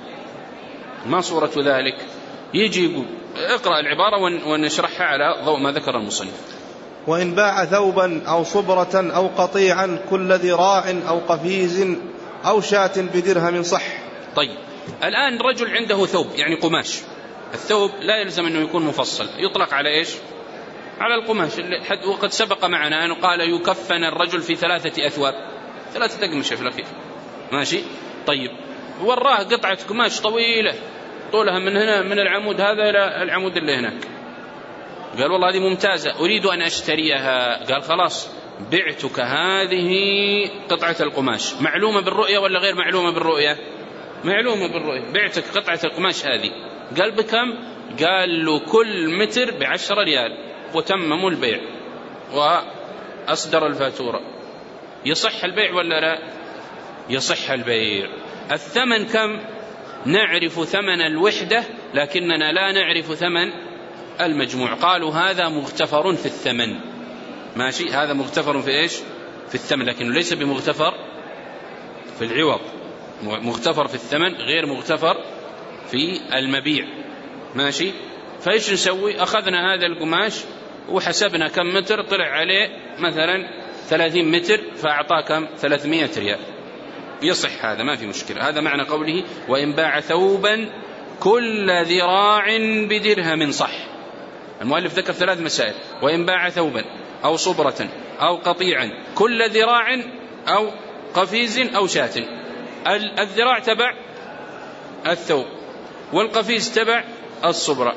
ما صورة ذلك؟ يجي يقول اقرأ العبارة ونشرحها على ضوء ما ذكر المصنف. وإن باع ثوبا أو صبرة أو قطيعا كل ذراع أو قفيز أو شاة بدرهم صح. طيب الآن رجل عنده ثوب، يعني قماش. الثوب لا يلزم أنه يكون مفصل، يطلق على إيش؟ على القماش. وقد سبق معنا أنه قال يكفن الرجل في ثلاثة أثواب، ثلاثة أقمشة في الأخير. ماشي. طيب وراه قطعة قماش طويلة طولها من هنا من العمود هذا إلى العمود اللي هناك، قال والله هذه ممتازة أريد أن أشتريها. قال خلاص بعتك هذه قطعة القماش، معلومة بالرؤية ولا غير معلومة بالرؤية؟ معلومة بالرؤية. بعتك قطعة القماش هذه. قال بكم؟ قال له كل متر بعشرة ريال، وتمموا البيع وأصدر الفاتورة. يصح البيع ولا لا؟ يصح البيع. الثمن كم؟ نعرف ثمن الوحدة لكننا لا نعرف ثمن المجموع. قالوا هذا مغتفر في الثمن. ماشي. هذا مغتفر في إيش؟ في الثمن، لكنه ليس بمغتفر في العوض. مغتفر في الثمن غير مغتفر في المبيع. ماشي. فإيش نسوي؟ أخذنا هذا القماش وحسبنا كم متر، طلع عليه مثلا ثلاثين متر، فأعطاه كم؟ ثلاثمائة ريال. يصح هذا، ما في مشكلة. هذا معنى قوله وإن باع ثوبا كل ذراع بدرهم صح. المؤلف ذكر ثلاث مسائل: وإن باع ثوبا أو صبرة أو قطيعا كل ذراع أو قفيز أو شاة. الذراع تبع الثوب، والقفيز تبع الصبرة،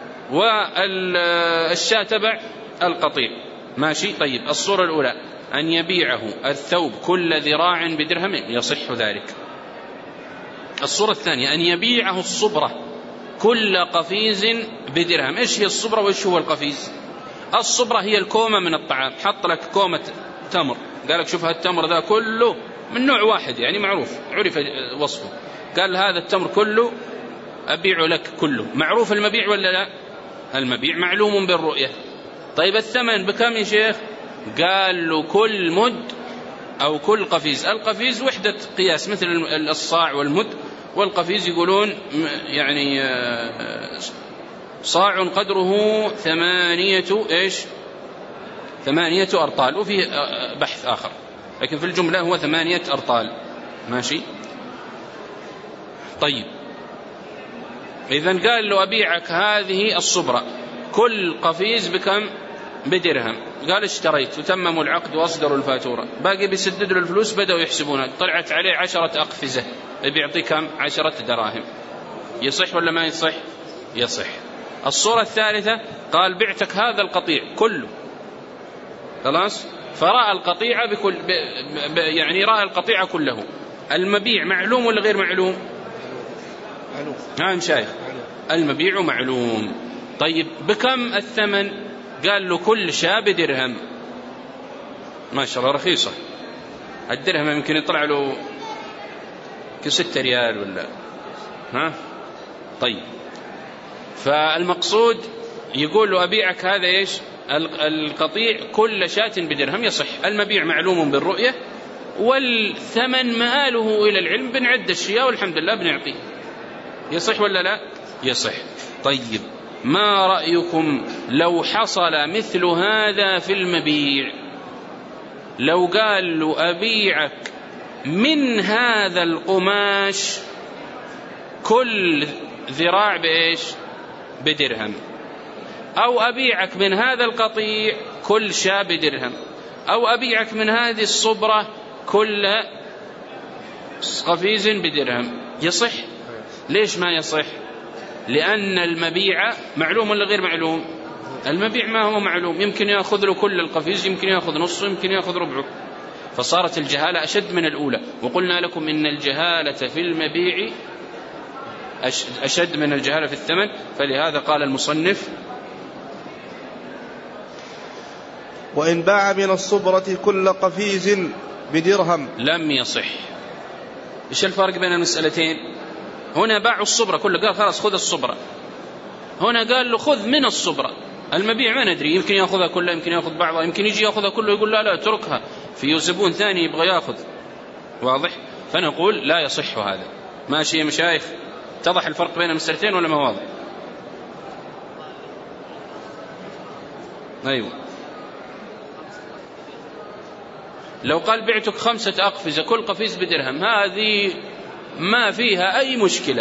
والشاة تبع القطيع. ماشي. طيب الصورة الأولى أن يبيعه الثوب كل ذراع بدرهم، يصح ذلك. الصورة الثانية أن يبيعه الصبرة كل قفيز بدرهم. إيش هي الصبرة وإيش هو القفيز؟ الصبرة هي الكومة من الطعام، حط لك كومة تمر، قال لك شوف هالتمر ذا كله من نوع واحد، يعني معروف عرف وصفه، قال هذا التمر كله أبيع لك كله. معروف المبيع ولا لا؟ المبيع معلوم بالرؤية. طيب الثمن بكم يا شيخ؟ قال له كل مد أو كل قفيز. القفيز وحدة قياس مثل الصاع والمد، والقفيز يقولون يعني صاع قدره ثمانية إيش ثمانية أرطال، وفيه بحث آخر، لكن في الجملة هو ثمانية أرطال. ماشي. طيب إذن قال له أبيعك هذه الصبرة كل قفيز بكم؟ بدرهم. قال اشتريت، وتمموا العقد وأصدروا الفاتورة، باقي بيسددوا الفلوس، بدأوا يحسبونها، طلعت عليه عشرة أقفزة، بيعطي كم؟ عشرة دراهم. يصح ولا ما يصح؟ يصح. الصورة الثالثة قال بعتك هذا القطيع كله، خلاص، فرأى القطيع بكل ب... ب... يعني رأى القطيع كله. المبيع معلوم ولا غير معلوم؟ معلوم. نعم شايخ، المبيع معلوم. طيب بكم الثمن؟ قال له كل شاة بدرهم، ما شاء الله رخيصة، الدرهم يمكن يطلع له كستة ريال ولا ها. طيب، فالمقصود يقول له أبيعك هذا إيش القطيع كل شاة بدرهم، يصح. المبيع معلوم بالرؤية، والثمن مآله إلى العلم، بنعد الشياء والحمد لله بنعطيه. يصح ولا لا؟ يصح. طيب، ما رأيكم لو حصل مثل هذا في المبيع؟ لو قال له أبيعك من هذا القماش كل ذراع بإيش بدرهم، أو أبيعك من هذا القطيع كل شاة بدرهم، أو أبيعك من هذه الصبرة كل قفيز بدرهم، يصح؟ ليش ما يصح؟ لأن المبيع معلوم ولا غير معلوم؟ المبيع ما هو معلوم، يمكن يأخذ له كل القفيز، يمكن يأخذ نصه، يمكن يأخذ ربعه، فصارت الجهالة أشد من الأولى. وقلنا لكم إن الجهالة في المبيع أشد من الجهالة في الثمن، فلهذا قال المصنف: وإن باع من الصبرة كل قفيز بدرهم لم يصح. إيش الفرق بين المسألتين؟ هنا باع الصبرة كله، قال خلاص خذ الصبرة، هنا قال له خذ من الصبرة. المبيع ما ندري، يمكن يأخذها كلها، يمكن يأخذ بعضها، يمكن يجي يأخذها كله يقول لا لا اتركها، في زبون ثاني يبغى يأخذ. واضح؟ فنقول لا يصح هذا. ماشي يا مشايخ؟ اتضح الفرق بين المسألتين ولا ما واضح؟ أيوة. لو قال بعتك خمسة أقفزة كل قفيز بدرهم، هذه ما فيها أي مشكلة.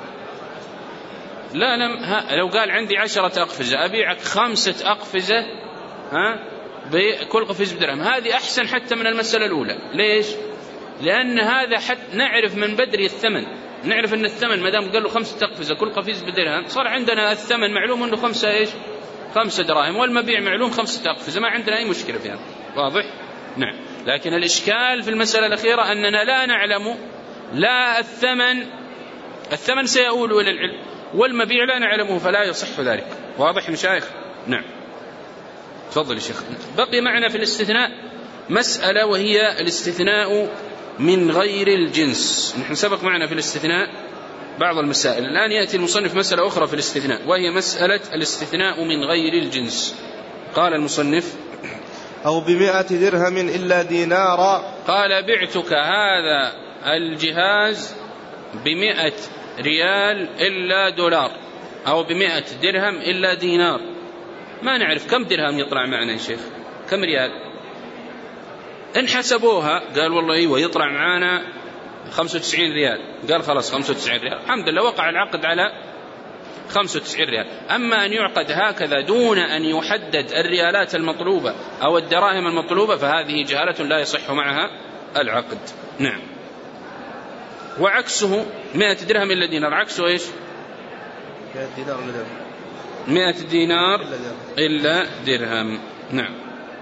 لا لا، لو قال عندي عشرة أقفزة أبيعك خمسة أقفزة ها بكل قفيز بدرهم، هذه أحسن حتى من المسألة الأولى. ليش؟ لأن هذا حتى نعرف من بدري الثمن، نعرف أن الثمن ما دام قال له خمسة أقفزة كل قفيز بدرهم، صار عندنا الثمن معلوم أنه خمسة إيش خمسة دراهم، والمبيع معلوم خمسة أقفزة، ما عندنا أي مشكلة في هذا. واضح؟ نعم. لكن الإشكال في المسألة الأخيرة أننا لا نعلم لا الثمن، الثمن سيؤول إلى العلم، والمبيع لا نعلمه، فلا يصح ذلك. واضح مشايخ؟ نعم. تفضل يا شيخ. بقي معنا في الاستثناء مسألة، وهي الاستثناء من غير الجنس. نحن سبق معنا في الاستثناء بعض المسائل، الآن يأتي المصنف مسألة أخرى في الاستثناء، وهي مسألة الاستثناء من غير الجنس. قال المصنف: أو بمئة درهم إلا دينارا. قال: بعتك هذا الجهاز بمئة ريال إلا دولار، أو بمئة درهم إلا دينار. ما نعرف كم درهم يطلع معنا يا شيخ، كم ريال. إن حسبوها قال والله أيوة يطلع معنا خمسة وتسعين ريال، قال خلاص خمسة وتسعين ريال، الحمد لله وقع العقد على خمسة وتسعين ريال. أما أن يعقد هكذا دون أن يحدد الريالات المطلوبة أو الدراهم المطلوبة، فهذه جهالة لا يصح معها العقد. نعم. وعكسه مئة درهم إلا دينار، عكسه إيش؟ مئة دينار إلا درهم، مئة دينار إلا درهم. نعم.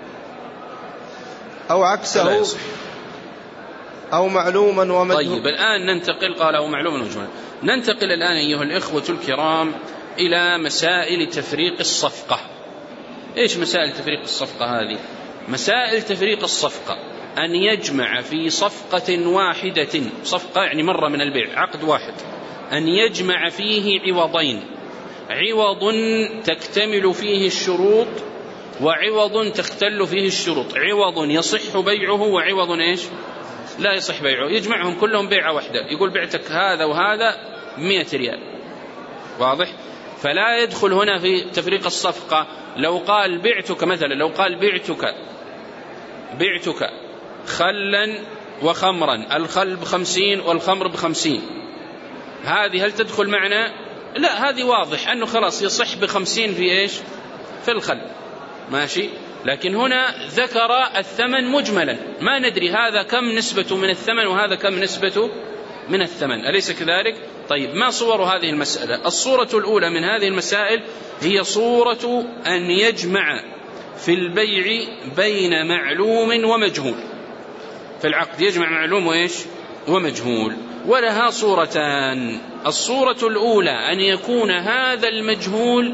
أو عكسه أو معلوما ومجهولا. طيب، الآن ننتقل. قال أو معلوما ومجهولا. ننتقل الآن أيها الإخوة الكرام إلى مسائل تفريق الصفقة. إيش مسائل تفريق الصفقة هذه؟ مسائل تفريق الصفقة أن يجمع في صفقة واحدة، صفقة يعني مرة من البيع، عقد واحد، أن يجمع فيه عوضين، عوض تكتمل فيه الشروط وعوض تختل فيه الشروط، عوض يصح بيعه وعوض إيش لا يصح بيعه، يجمعهم كلهم بيعة واحدة، يقول بعتك هذا وهذا مئة ريال. واضح؟ فلا يدخل هنا في تفريق الصفقة. لو قال بعتك مثلا، لو قال بعتك بعتك خلا وخمرا، الخل بخمسين والخمر بخمسين، هذه هل تدخل معنا؟ لا، هذه واضح أنه خلاص يصح بخمسين في إيش في الخل، ماشي. لكن هنا ذكر الثمن مجملا، ما ندري هذا كم نسبة من الثمن وهذا كم نسبة من الثمن، أليس كذلك؟ طيب، ما صور هذه المسألة؟ الصورة الأولى من هذه المسائل هي صورة أن يجمع في البيع بين معلوم ومجهول، في العقد يجمع معلوم وإيش ومجهول، ولها صورتان. الصورة الأولى أن يكون هذا المجهول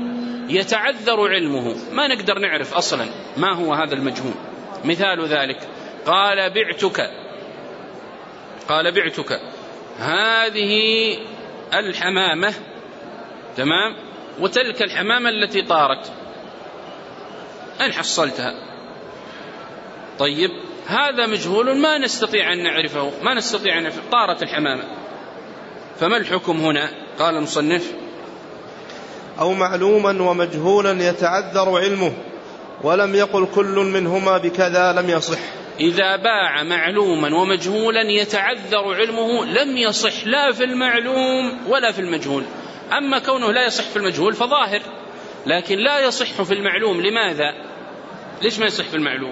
يتعذر علمه، ما نقدر نعرف أصلا ما هو هذا المجهول. مثال ذلك قال بعتك قال بعتك هذه الحمامة، تمام، وتلك الحمامة التي طارت أن حصلتها. طيب هذا مجهول ما نستطيع أن نعرفه، ما نستطيع أن نعرفه، طارت الحمامة، فما الحكم هنا؟ قال المصنف: أو معلوما ومجهولا يتعذر علمه ولم يقل كل منهما بكذا لم يصح. إذا باع معلوما ومجهولا يتعذر علمه لم يصح لا في المعلوم ولا في المجهول. أما كونه لا يصح في المجهول فظاهر، لكن لا يصح في المعلوم. لماذا؟ ليش ما يصح في المعلوم؟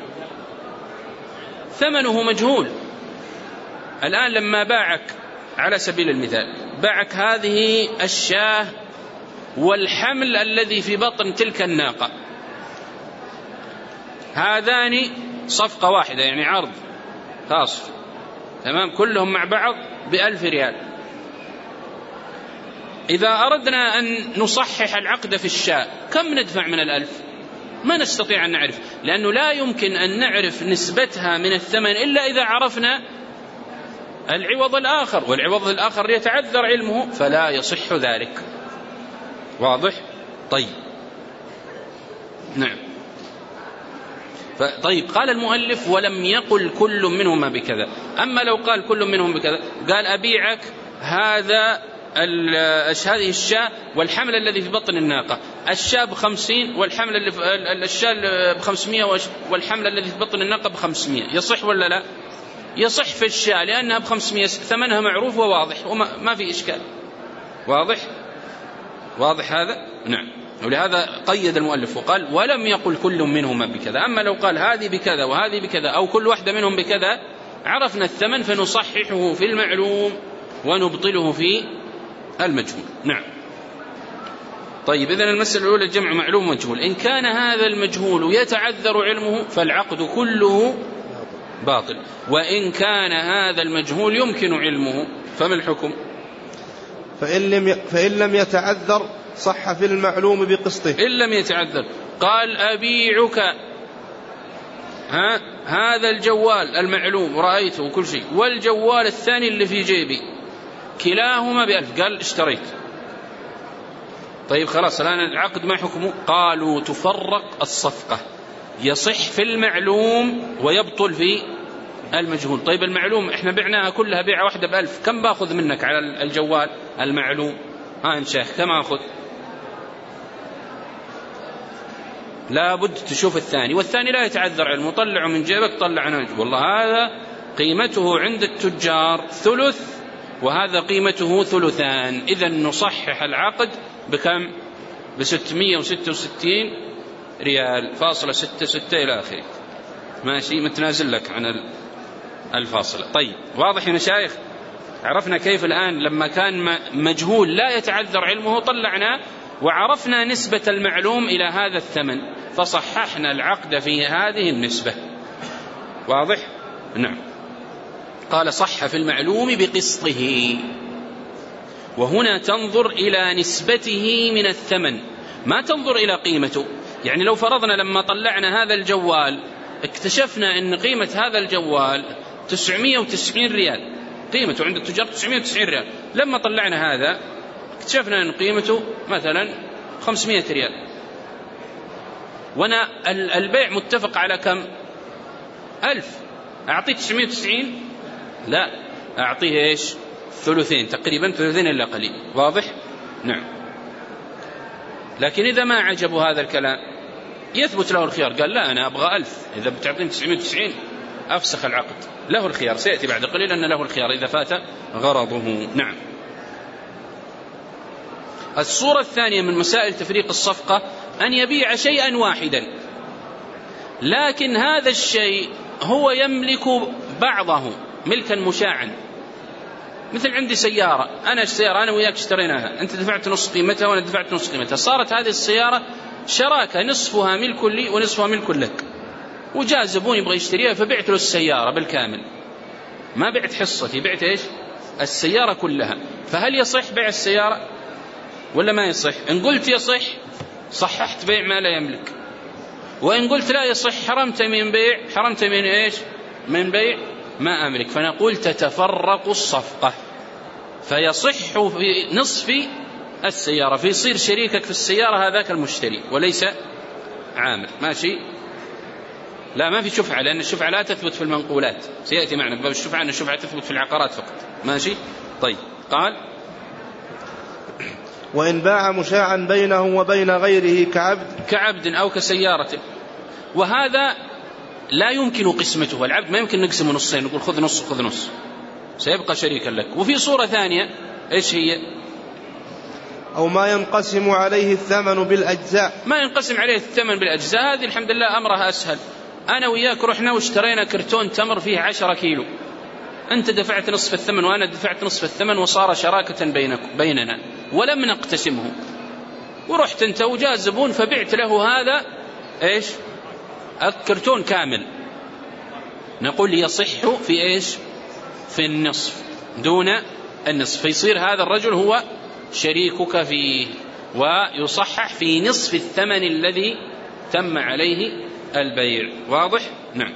ثمنه مجهول. الآن لما باعك على سبيل المثال باعك هذه الشاة والحمل الذي في بطن تلك الناقة، هذان صفقة واحدة يعني عرض خاص، تمام، كلهم مع بعض بألف ريال. إذا أردنا أن نصحح العقد في الشاة كم ندفع من الألف؟ ما نستطيع أن نعرف، لأنه لا يمكن أن نعرف نسبتها من الثمن إلا إذا عرفنا العوض الآخر، والعوض الآخر يتعذر علمه فلا يصح ذلك. واضح؟ طيب نعم. طيب قال المؤلف: ولم يقل كل منهما بكذا. أما لو قال كل منهم بكذا، قال أبيعك هذا هذه الشاة والحمل الذي في بطن الناقة، الشاة بخمسين والحمل اللي الشاة بخمسمائة والحمل الذي في بطن الناقة بخمسمائة، يصح ولا لا؟ يصح في الشاة لأنها بخمسمائة، ثمنها معروف وواضح وما ما في إشكال. واضح؟ واضح هذا؟ نعم. ولهذا قيد المؤلف وقال: ولم يقل كل منهما بكذا. أما لو قال هذه بكذا وهذه بكذا أو كل واحدة منهم بكذا عرفنا الثمن فنصححه في المعلوم ونبطله في المجهول. نعم. طيب إذن المسألة الأولى جمع معلوم ومجهول. إن كان هذا المجهول يتعذر علمه فالعقد كله باطل، وإن كان هذا المجهول يمكن علمه فما الحكم؟ فإن لم فإن لم يتعذر صح في المعلوم بقسطه. إن لم يتعذر قال: أبيعك ها هذا الجوال المعلوم رأيته وكل شيء، والجوال الثاني اللي في جيبي، كلاهما بألف. قال: اشتريت. طيب خلاص الآن العقد ما حكمه؟ قالوا: تفرق الصفقة، يصح في المعلوم ويبطل في المجهول. طيب المعلوم احنا بعناها كلها بيعة واحدة بألف، كم باخذ منك على الجوال المعلوم؟ ها إن شيخ كم أخذ؟ لا بد تشوف الثاني، والثاني لا يتعذر علمه، طلعه من جيبك، طلع عنه والله هذا قيمته عند التجار ثلث وهذا قيمته ثلثان، إذا نصحح العقد بكم؟ بستمائة وستة وستين ريال فاصلة ستة ستة إلى آخره. ماشي، متنازل لك عن الفاصلة. طيب واضح يا مشايخ؟ عرفنا كيف الآن لما كان مجهول لا يتعذر علمه طلعنا وعرفنا نسبة المعلوم إلى هذا الثمن فصححنا العقد في هذه النسبة. واضح؟ نعم. قال: صح في المعلوم بقسطه. وهنا تنظر إلى نسبته من الثمن، ما تنظر إلى قيمته. يعني لو فرضنا لما طلعنا هذا الجوال اكتشفنا أن قيمة هذا الجوال تسعمائة وتسعين ريال، قيمته عند التجار تسعمائة وتسعين ريال، لما طلعنا هذا اكتشفنا أن قيمته مثلا خمسمائة ريال، وانا البيع متفق على كم؟ ألف. أعطيه تسعمائة وتسعين؟ لا، أعطيه إيش؟ ثلثين تقريبا، ثلثين إلا قليل. واضح؟ نعم. لكن إذا ما عجبوا هذا الكلام يثبت له الخيار، قال: لا أنا أبغى ألف، إذا بتعطيني تسعمائة وتسعين أفسخ العقد. له الخيار، سيأتي بعد قليل أن له الخيار إذا فات غرضه. نعم. الصورة الثانية من مسائل تفريق الصفقة أن يبيع شيئا واحدا، لكن هذا الشيء هو يملك بعضه ملكا مشاعا. مثل عندي سيارة، أنا السيارة أنا وياك اشتريناها، أنت دفعت نصف قيمتها وأنا دفعت نصف قيمتها، صارت هذه السيارة شراكة، نصفها ملك لي ونصفها ملك لك، وجاء زبون يبغى يشتريها فبعت له السيارة بالكامل، ما بعت حصتي، بعت إيش؟ السيارة كلها. فهل يصح بيع السيارة ولا ما يصح؟ إن قلت يصح صححت بيع ما لا يملك. وإن قلت لا يصح حرمت من بيع، حرمت من إيش؟ من بيع ما أملك. فنقول تتفرق الصفقة، فيصح في نصف السيارة، فيصير شريكك في السيارة هذاك المشتري وليس عامل. ماشي؟ لا ما في شفعة، لأن الشفعة لا تثبت في المنقولات، سيأتي معنا باب الشفعة أن الشفعة تثبت في العقارات فقط. ماشي؟ طيب. قال وإن باع مشاعا بينه وبين غيره كعبد كعبد أو كسيارة. وهذا لا يمكن قسمته، العبد ما يمكن نقسمه نصين نقول خذ نص خذ نص، سيبقى شريكا لك. وفي صورة ثانية إيش هي؟ أو ما ينقسم عليه الثمن بالأجزاء. ما ينقسم عليه الثمن بالأجزاء، هذه الحمد لله أمرها أسهل. أنا وياك رحنا واشترينا كرتون تمر فيه عشرة كيلو، أنت دفعت نصف الثمن وأنا دفعت نصف الثمن، وصار شراكة بينك بيننا ولم نقتسمه. ورحت أنت وجاء الزبون فبعت له هذا إيش؟ الكرتون كامل. نقول يصح في إيش؟ في النصف دون النصف، فيصير هذا الرجل هو شريكك فيه، ويصحح في نصف الثمن الذي تم عليه البيع. واضح؟ نعم.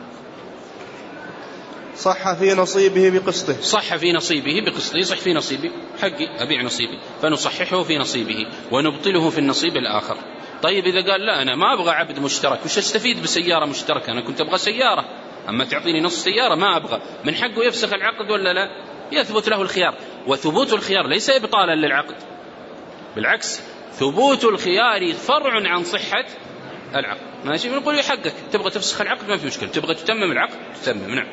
صح في نصيبه بقسطه. صح في نصيبه بقسطه، يصح في نصيبه حقي أبيع نصيبي، فنصححه في نصيبه ونبطله في النصيب الآخر. طيب إذا قال لا أنا ما أبغى عبد مشترك، وش استفيد بسيارة مشتركة؟ أنا كنت أبغى سيارة، أما تعطيني نص سيارة ما أبغى. من حقه يفسخ العقد ولا لا؟ يثبت له الخيار. وثبوت الخيار ليس إبطالا للعقد، بالعكس ثبوت الخيار فرع عن صحة العقد. ماشي؟ بنقول يحقك، تبغى تفسخ العقد ما في مشكلة، تبغى تتمم العقد تتمم. نعم.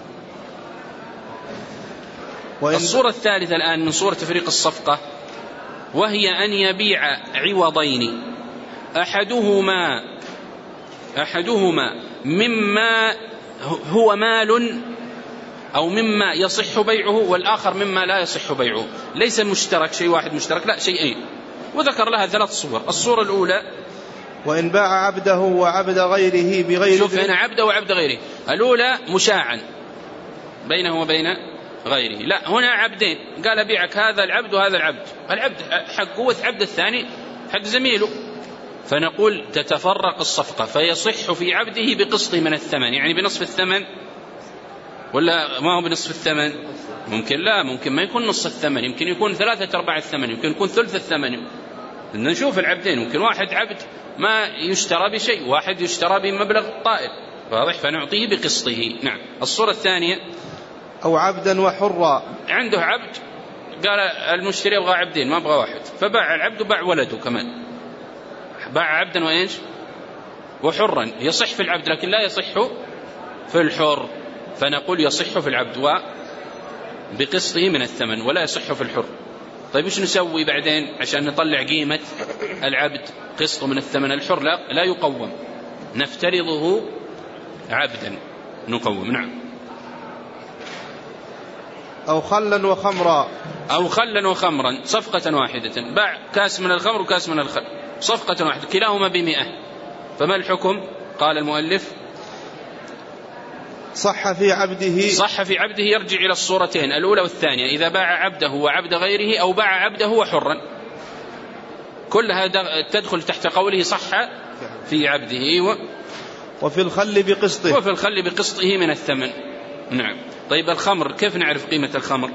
الصورة الثالثة الآن من صورة تفريق الصفقة، وهي أن يبيع عوضين أحدهما أحدهما مما هو مال أو مما يصح بيعه، والآخر مما لا يصح بيعه. ليس مشترك شيء واحد مشترك، لا شيئين. وذكر لها ثلاث صور. الصورة الأولى وإن باع عبده وعبد غيره بغير. شوف هنا عبده وعبد غيره. الأولى مشاعا بينه وبين غيره، لا هنا عبدين، قال بيعك هذا العبد وهذا العبد، العبد حقه والعبد الثاني حق زميله. فنقول تتفرق الصفقة، فيصح في عبده بقسطه من الثمن، يعني بنصف الثمن، ولا ما هو بنصف الثمن؟ ممكن لا، ممكن ما يكون نصف الثمن، يمكن يكون ثلاثة أرباع الثمن، يمكن يكون ثلث الثمن. نشوف العبدين، ممكن واحد عبد ما يشترى بشيء، واحد يشترى بمبلغ طائل. واضح؟ فنعطيه بقسطه. نعم. الصورة الثانية أو عبدا وحرا. عنده عبد، قال المشتري أبغى عبدين ما أبغى واحد، فباع العبد وباع ولده كمان، باع عبدا وإيش وحرا. يصح في العبد لكن لا يصح في الحر، فنقول يصح في العبد وبقسطه من الثمن ولا يصح في الحر. طيب إيش نسوي بعدين عشان نطلع قيمة العبد؟ قسطه من الثمن. الحر لا, لا يقوم، نفترضه عبدا نقوم. نعم. أو خلا وخمرا. أو خلا وخمرا، صفقة واحدة، باع كاس من الخمر وكاس من الخل، صفقة واحدة، كلاهما بمئة. فما الحكم؟ قال المؤلف صح في عبده. صح في عبده، يرجع إلى الصورتين الأولى والثانية، إذا باع عبده وعبد غيره، أو باع عبده وحرا، كلها تدخل تحت قوله صح في عبده. أيوة. وفي الخل بقسطه. وفي الخل بقسطه من الثمن. نعم. طيب الخمر كيف نعرف قيمة الخمر؟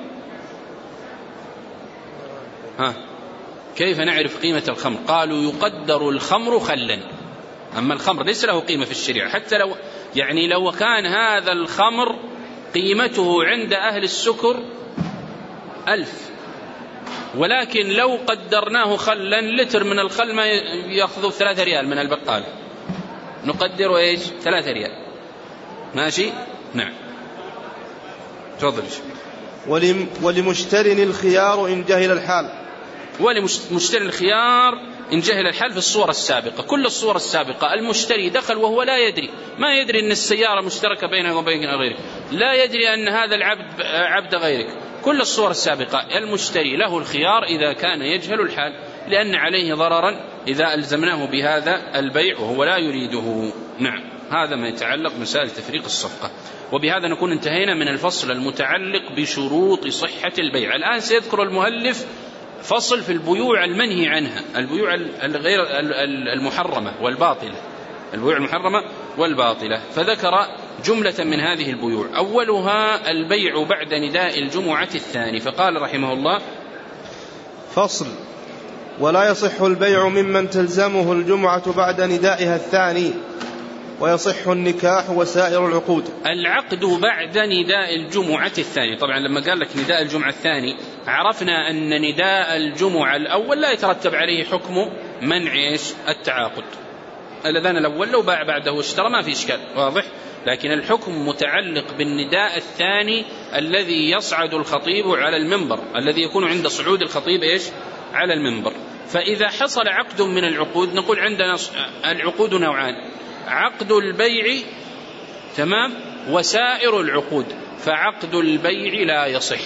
ها كيف نعرف قيمة الخمر؟ قالوا يقدر الخمر خلا. أما الخمر ليس له قيمة في الشريعة، حتى لو يعني لو كان هذا الخمر قيمته عند أهل السكر ألف، ولكن لو قدرناه خلا، لتر من الخل ما يأخذ ثلاثة ريال من البقال، نقدره إيش؟ ثلاثة ريال. ماشي؟ نعم. تفضل. ولم ولمشتري الخيار إن جهل الحال. ولمشتري الخيار إن جهل الحال في الصورة السابقة. كل الصورة السابقة المشتري دخل وهو لا يدري، ما يدري أن السيارة مشتركة بينه وبين غيرك، لا يدري أن هذا العبد عبد غيرك. كل الصورة السابقة المشتري له الخيار إذا كان يجهل الحال، لأن عليه ضررا إذا ألزمناه بهذا البيع وهو لا يريده. نعم. هذا ما يتعلق بمسائل تفريق الصفقة. وبهذا نكون انتهينا من الفصل المتعلق بشروط صحة البيع. الآن سيذكر المؤلف فصل في البيوع المنهي عنها، البيوع الغير المحرمة والباطلة، البيوع المحرمة والباطلة. فذكر جملة من هذه البيوع، أولها البيع بعد نداء الجمعة الثاني، فقال رحمه الله: فصل: ولا يصح البيع ممن تلزمه الجمعة بعد ندائها الثاني، ويصح النكاح وسائر العقود. العقد بعد نداء الجمعة الثاني، طبعا لما قال لك نداء الجمعة الثاني عرفنا أن نداء الجمعة الأول لا يترتب عليه حكم منع إيش؟ التعاقد. الأذان الأول لو باع بعده اشترى ما في إشكال، واضح؟ لكن الحكم متعلق بالنداء الثاني الذي يصعد الخطيب على المنبر، الذي يكون عند صعود الخطيب إيش؟ على المنبر. فإذا حصل عقد من العقود، نقول عندنا العقود نوعان: عقد البيع تمام وسائر العقود. فعقد البيع لا يصح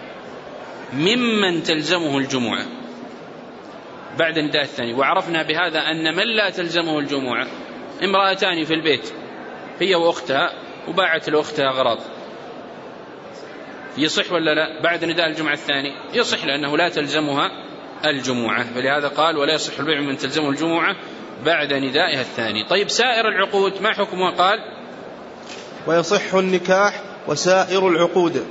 ممن تلزمه الجمعة بعد النداء الثاني. وعرفنا بهذا أن من لا تلزمه الجمعة، امرأتان في البيت هي وأختها وباعت لأختها أغراض، يصح ولا لا؟ بعد نداء الجمعة الثاني يصح، لأنه لا تلزمها الجمعة، فلهذا قال: ولا يصح البيع من تلزمه الجمعة بعد ندائها الثاني. طيب سائر العقود ما حكمها؟ قال: ويصح النكاح وسائر العقود.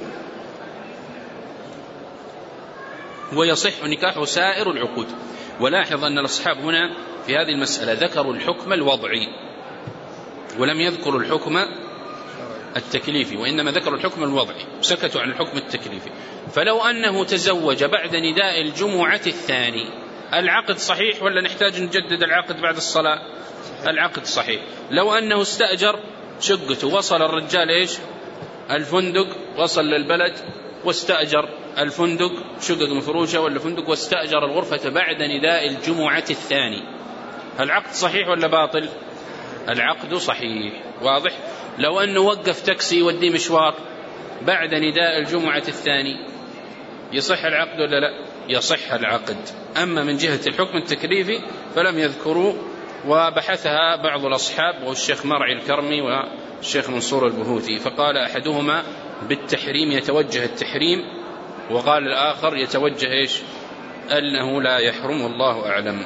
ويصح النكاح وسائر العقود. ولاحظ أن الأصحاب هنا في هذه المسألة ذكروا الحكم الوضعي ولم يذكروا الحكم التكليفي، وإنما ذكروا الحكم الوضعي وسكتوا عن الحكم التكليفي. فلو أنه تزوج بعد نداء الجمعة الثاني، العقد صحيح ولا نحتاج نجدد العقد بعد الصلاة؟ العقد صحيح. لو أنه استأجر شقته، وصل الرجال إيش؟ الفندق، وصل للبلد واستأجر الفندق، شقق مفروشة ولا فندق، واستأجر الغرفة بعد نداء الجمعة الثاني، العقد صحيح ولا باطل؟ العقد صحيح، واضح؟ لو أنه وقف تاكسي يوديه مشوار بعد نداء الجمعة الثاني، يصح العقد ولا لا؟ يصح العقد. أما من جهة الحكم التكليفي فلم يذكروا، وبحثها بعض الأصحاب والشيخ مرعي الكرمي والشيخ منصور البهوثي، فقال أحدهما بالتحريم يتوجه التحريم، وقال الآخر يتوجه إيش؟ أنه لا يحرم، والله أعلم.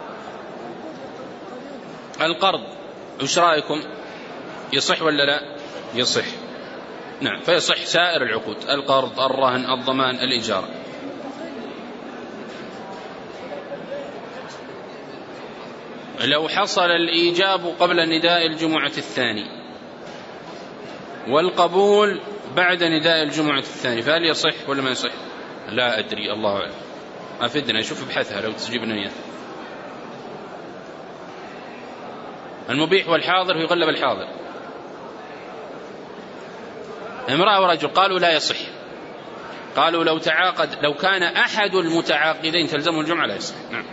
القرض وش رأيكم؟ يصح ولا لا؟ يصح، نعم. فيصح سائر العقود: القرض، الرهن، الضمان، الإجارة. لو حصل الإيجاب قبل نداء الجمعة الثاني والقبول بعد نداء الجمعة الثاني، فهل يصح ولا ما يصح؟ لا أدري، الله أعلم. أفدنا، أشوف بحثها لو تجيبنا إياه. المبيح والحاضر يغلب الحاضر. امرأة ورجل قالوا لا يصح، قالوا لو تعاقد، لو كان أحد المتعاقدين تلزمه الجمعة لا يصح، نعم.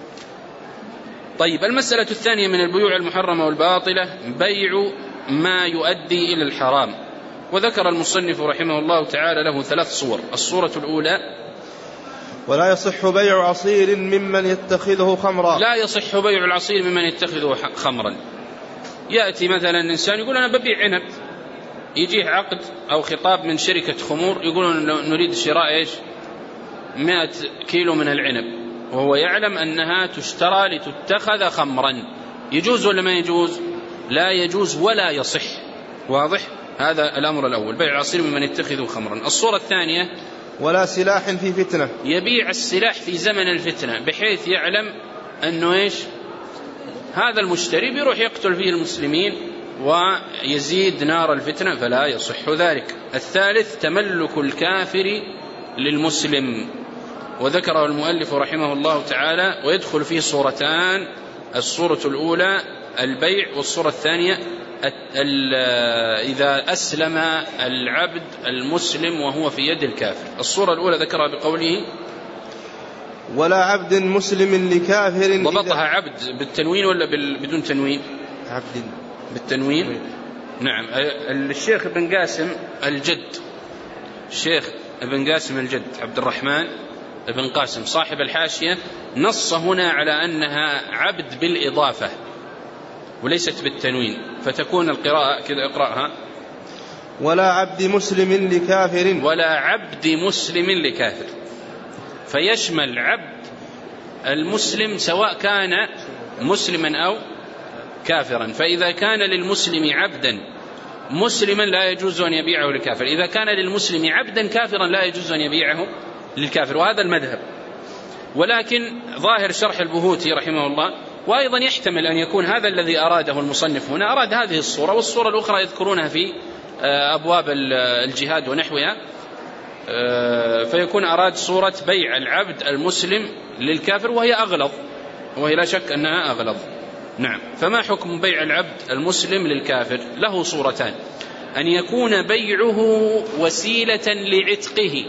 طيب المسألة الثانية من البيوع المحرمة والباطلة: بيع ما يؤدي إلى الحرام. وذكر المصنف رحمه الله تعالى له ثلاث صور. الصورة الأولى: ولا يصح بيع عصير ممن يتخذه خمرا. لا يصح بيع العصير ممن يتخذه خمرا. يأتي مثلا إنسان يقول أنا ببيع عنب، يجيه عقد أو خطاب من شركة خمور يقولون نريد شراء إيش؟ مئة كيلو من العنب، وهو يعلم أنها تشترى لتتخذ خمرا. يجوز ولا ما يجوز؟ لا يجوز ولا يصح، واضح؟ هذا الأمر الأول، بيع العصير ممن يتخذه خمرا. الصورة الثانية: ولا سلاح في فتنة. يبيع السلاح في زمن الفتنة بحيث يعلم أنه إيش؟ هذا المشتري بيروح يقتل فيه المسلمين ويزيد نار الفتنة، فلا يصح ذلك. الثالث: تملك الكافر للمسلم، وذكره المؤلف رحمه الله تعالى، ويدخل فيه صورتان: الصورة الأولى البيع، والصورة الثانية إذا أسلم العبد المسلم وهو في يد الكافر. الصورة الأولى ذكرها بقوله: ولا عبد مسلم لكافر. ضبطها عبد بالتنوين ولا بدون تنوين؟ عبد بالتنوين، نعم. الشيخ ابن قاسم الجد، الشيخ ابن قاسم الجد عبد الرحمن ابن قاسم صاحب الحاشية نص هنا على أنها عبد بالإضافة وليست بالتنوين، فتكون القراءة كذا، اقرأها: ولا عبد مسلم لكافر. ولا عبد مسلم لكافر. فيشمل عبد المسلم سواء كان مسلما أو كافرا. فإذا كان للمسلم عبدا مسلما لا يجوز أن يبيعه للكافر، إذا كان للمسلم عبدا كافرا لا يجوز أن يبيعه للكافر، وهذا المذهب. ولكن ظاهر شرح البهوتي رحمه الله، وأيضا يحتمل أن يكون هذا الذي أراده المصنف هنا أراد هذه الصورة، والصورة الأخرى يذكرونها في أبواب الجهاد ونحوها، فيكون أراد صورة بيع العبد المسلم للكافر، وهي أغلظ، وهي لا شك أنها أغلظ. نعم. فما حكم بيع العبد المسلم للكافر؟ له صورتان: أن يكون بيعه وسيلة لعتقه،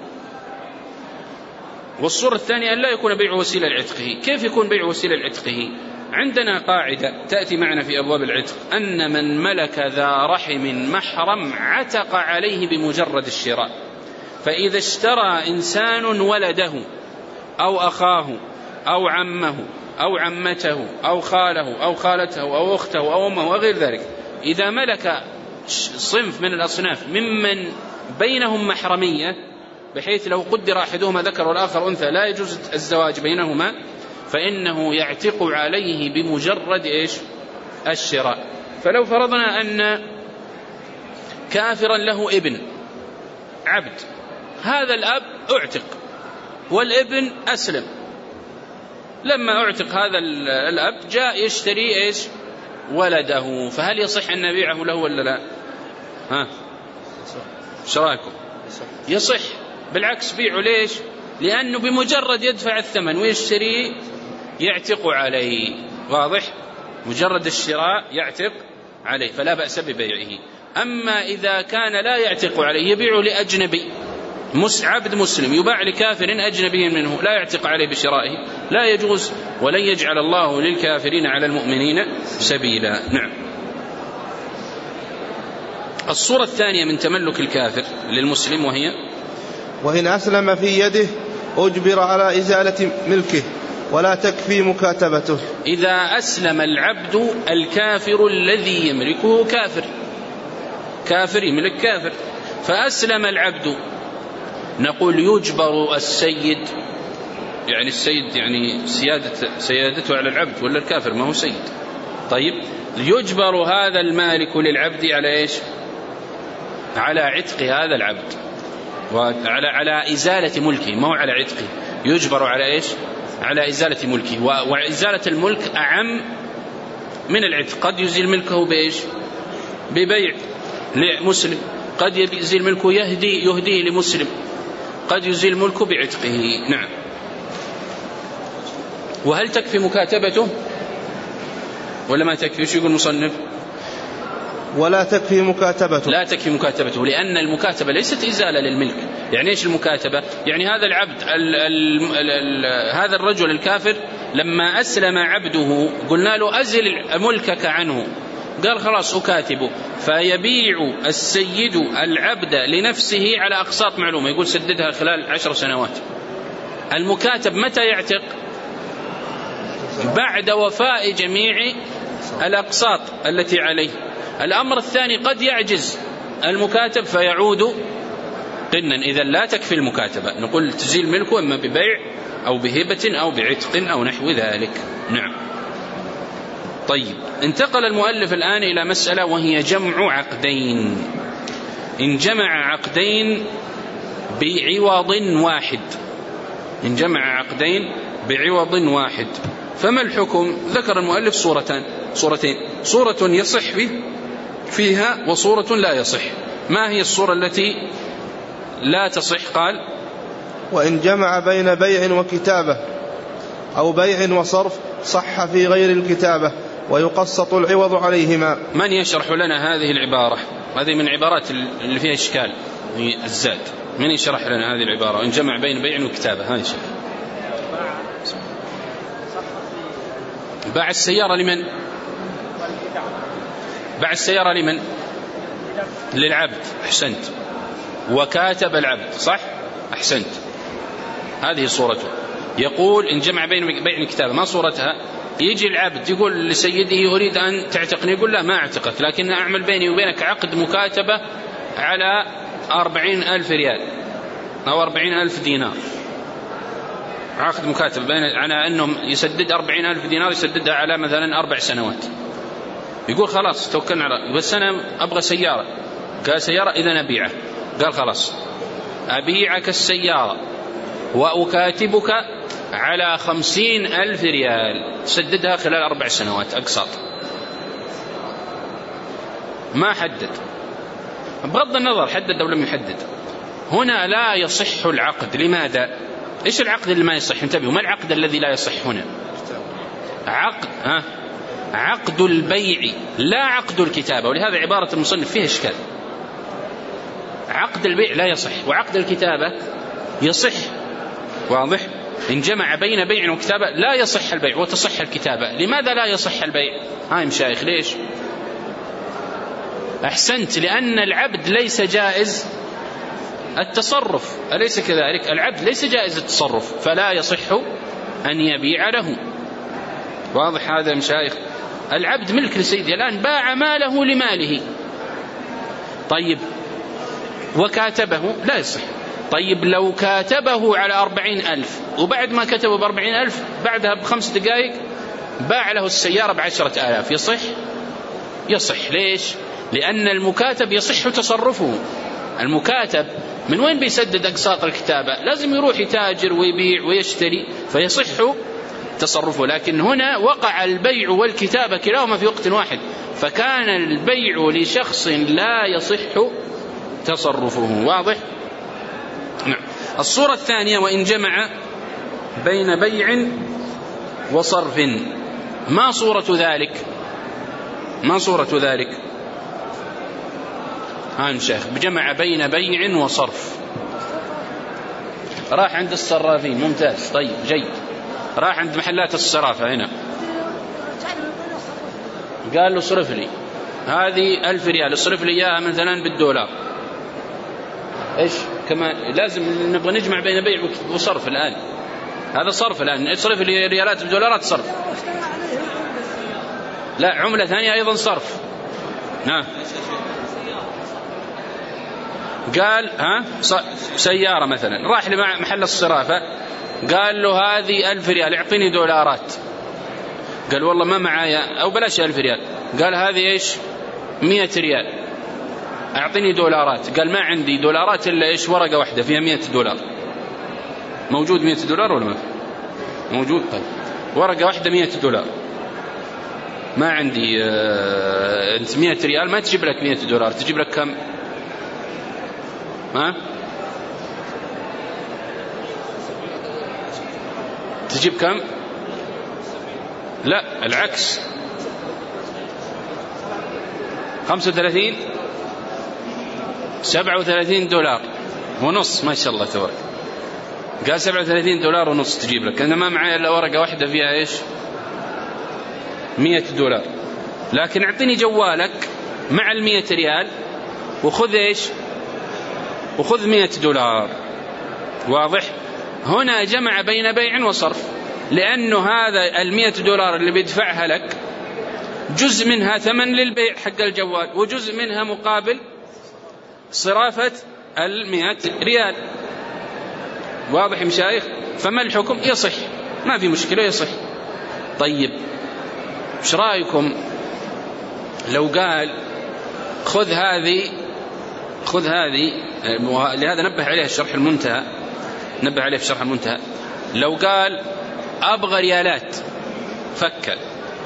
والصورة الثانية أن لا يكون بيعه وسيلة لعتقه. كيف يكون بيعه وسيلة لعتقه؟ عندنا قاعدة تأتي معنا في أبواب العتق، أن من ملك ذا رحم محرم عتق عليه بمجرد الشراء. فإذا اشترى إنسان ولده أو أخاه أو عمه أو عمته أو خاله أو خالته أو أخته أو أمه وغير ذلك، إذا ملك صنف من الأصناف ممن بينهم محرمية، بحيث لو قدر أحدهما ذكر والآخر أنثى لا يجوز الزواج بينهما، فإنه يعتق عليه بمجرد إيش؟ الشراء. فلو فرضنا أن كافرا له ابن عبد، هذا الأب أعتق والابن أسلم، لما أعتق هذا الأب جاء يشتري إيش؟ ولده، فهل يصح أن نبيعه له ولا لا؟ ها؟ شراكم يصح، بالعكس بيعه. ليش؟ لأنه بمجرد يدفع الثمن ويشتري يعتق عليه، واضح؟ مجرد الشراء يعتق عليه، فلا بأس ببيعه. أما إذا كان لا يعتق عليه، يبيعه لأجنبي، عبد مسلم يباع لكافر أجنبي منه لا يعتق عليه بشرائه، لا يجوز، ولن يجعل الله للكافرين على المؤمنين سبيلا. نعم. الصورة الثانية من تملك الكافر للمسلم، وهي وإن أسلم في يده أجبر على إزالة ملكه ولا تكفي مكاتبته. إذا أسلم العبد الكافر الذي يملكه كافر، كافر يملك كافر، فأسلم العبد، نقول يجبر السيد، يعني السيد يعني سيادة سيادته على العبد، ولا الكافر ما هو سيد. طيب، يجبر هذا المالك للعبد على إيش؟ على عتق هذا العبد، وعلى على إزالة ملكه، ما هو على عتقه، يجبر على إيش؟ على إزالة ملكه. وإزالة الملك أعم من العتق. قد يزيل ملكه بإيش؟ ببيع لمسلم، قد يزيل ملكه يهدي يهديه لمسلم، قد يزيل ملكه بعتقه. نعم. وهل تكفي مكاتبته ولا ما تكفي؟ شو يقول المصنف؟ ولا تكفي مكاتبته. لا تكفي مكاتبته، لأن المكاتبة ليست إزالة للملك. يعني إيش المكاتبة؟ يعني هذا العبد ال ال ال ال هذا الرجل الكافر لما أسلم عبده قلنا له أزل ملكك عنه، قال خلاص أكاتبه، فيبيع السيد العبد لنفسه على أقساط معلومة، يقول سددها خلال عشر سنوات. المكاتب متى يعتق؟ بعد وفاء جميع الأقساط التي عليه. الأمر الثاني قد يعجز المكاتب فيعود قنا، إذا لا تكفي المكاتبة، نقول تزيل ملكه إما ببيع أو بهبة أو بعتق أو نحو ذلك. نعم. طيب، انتقل المؤلف الآن إلى مسألة وهي جمع عقدين. إن جمع عقدين بعوض واحد، إن جمع عقدين بعوض واحد فما الحكم؟ ذكر المؤلف صورتان صورتين صورة يصح فيها وصورة لا يصح. ما هي الصورة التي لا تصح؟ قال: وإن جمع بين بيع وكتابة أو بيع وصرف صح في غير الكتابة ويقسط العوض عليهما. من يشرح لنا هذه العبارة؟ هذه من عبارات اللي فيها إشكال، هي الزاد. من يشرح لنا هذه العبارة؟ إن جمع بين بيع وكتابة. هذا شيء. باع السيارة لمن؟ باع السيارة لمن؟ للعبد. أحسنت. وكاتب العبد، صح؟ أحسنت. هذه صورته. يقول إن جمع بين بيع وكتابة. ما صورتها؟ يجي العبد يقول لسيده أريد أن تعتقني، يقول لا ما أعتقك، لكن أعمل بيني وبينك عقد مكاتبة على أربعين ألف ريال أو أربعين ألف دينار. عقد مكاتب بين على أنهم يسدد أربعين ألف دينار يسددها على مثلا أربع سنوات. يقول خلاص توكلنا على، بس أنا أبغى سيارة. قال سيارة إذا أبيعه. قال خلاص أبيعك السيارة وأكاتبك على خمسين ألف ريال تسددها خلال أربع سنوات أقساط. ما حدد، بغض النظر حدد أو لم يحدد، هنا لا يصح العقد. لماذا؟ إيش العقد اللي ما يصح؟ انتبهوا، ما العقد الذي لا يصح هنا؟ عقد ها؟ عقد البيع لا عقد الكتابة، ولهذا عبارة المصنف فيها إشكال. عقد البيع لا يصح وعقد الكتابة يصح. واضح؟ إن جمع بين بيع وكتابة لا يصح البيع وتصح الكتابة. لماذا لا يصح البيع؟ هاي مشايخ ليش؟ أحسنت، لأن العبد ليس جائز التصرف، أليس كذلك؟ العبد ليس جائز التصرف فلا يصح أن يبيع له. واضح هذا مشايخ؟ العبد ملك لسيده، الآن باع ماله لماله. طيب وكاتبه لا يصح. طيب لو كاتبه على أربعين ألف وبعد ما كتبه بأربعين ألف بعدها بخمس دقائق باع له السيارة بعشرة آلاف، يصح؟ يصح. ليش؟ لأن المكاتب يصح تصرفه. المكاتب من وين بيسدد أقساط الكتابة؟ لازم يروح يتاجر ويبيع ويشتري فيصح تصرفه. لكن هنا وقع البيع والكتابة كلاهما في وقت واحد، فكان البيع لشخص لا يصح تصرفه. واضح؟ نعم. الصورة الثانية وإن جمع بين بيع وصرف. ما صورة ذلك؟ ما صورة ذلك؟ هان شيخ بجمع بين بيع وصرف. راح عند الصرافين، ممتاز، طيب جيد. راح عند محلات الصرافة هنا، قال له صرف لي هذه ألف ريال، اصرف لي إياها مثلا بالدولار. إيش كما لازم نبغى نجمع بين بيع وصرف الآن، هذا صرف الآن، اصرف لي ريالات بدولارات صرف. لا، عملة ثانية أيضا صرف. نعم. قال ها سيارة مثلا، راح لمحل الصرافة قال له هذه ألف ريال اعطيني دولارات. قال والله ما معايا، أو بلاش ألف ريال. قال هذه إيش مية ريال اعطيني دولارات. قال ما عندي دولارات إلا إيش ورقة واحدة فيها مية دولار. موجود مية دولار ولا ما موجود؟ طيب ورقة واحدة مية دولار ما عندي. آه أنت مية ريال ما تجيب لك مية دولار، تجيب لك كم؟ ها؟ تجيب كم؟ لا العكس، خمسة وثلاثين سبعة وثلاثين دولار ونص. ما شاء الله تبارك. قال سبعة وثلاثين دولار ونص تجيب لك. أنا ما معي إلا ورقة واحدة فيها إيش مية دولار، لكن اعطيني جوالك مع المية ريال وخذ إيش وخذ مية دولار. واضح؟ هنا جمع بين بيع وصرف، لأنه هذا المية دولار اللي بيدفعها لك جزء منها ثمن للبيع حق الجوال، وجزء منها مقابل صرافة المئة ريال. واضح يا مشايخ؟ فما الحكم؟ يصح، ما في مشكلة، يصح. طيب ايش رأيكم لو قال خذ هذه خذ هذه، لهذا نبه عليه الشرح المنتهى، نبه عليه في شرح المنتهى. لو قال أبغى ريالات فكة،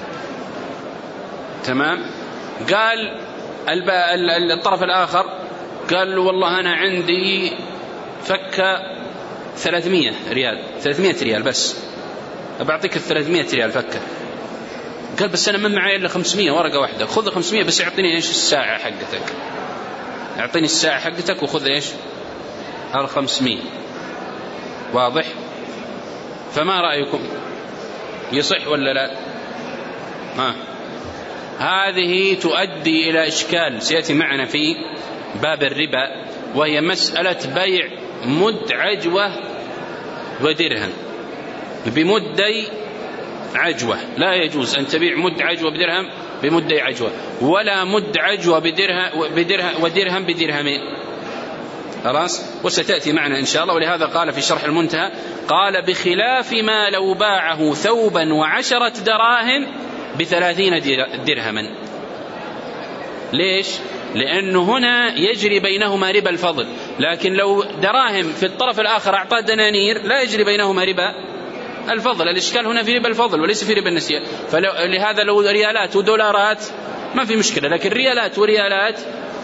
تمام، قال الطرف الآخر قال له والله أنا عندي فكة ثلاثمية ريال ثلاثمية ريال بس، أبعطيك الثلاثمية ريال فكة. قال بس أنا ما معي إلا خمسمية ورقة واحدة. خذ خمسمية بس اعطيني إيش الساعة حقتك، اعطيني الساعة حقتك وخذ إيش الخمسمية. واضح؟ فما رأيكم؟ يصح ولا لا؟ ها. هذه تؤدي إلى إشكال سيأتي معنا في باب الربا، وهي مسألة بيع مد عجوة ودرهم بمدي عجوة. لا يجوز أن تبيع مد عجوة بدرهم بمدي عجوة، ولا مد عجوة بدرهم, بدرهم ودرهم بدرهمين. خلاص، وستأتي معنا إن شاء الله. ولهذا قال في شرح المنتهى قال بخلاف ما لو باعه ثوبا وعشرة دراهم بثلاثين درهما. ليش؟ لأنه هنا يجري بينهما ربا الفضل، لكن لو دراهم في الطرف الآخر أعطاه دنانير لا يجري بينهما ربا الفضل. الإشكال هنا في ربا الفضل وليس في ربا النسيئة. فلهذا لو ريالات ودولارات ما في مشكلة، لكن ريالات وريالات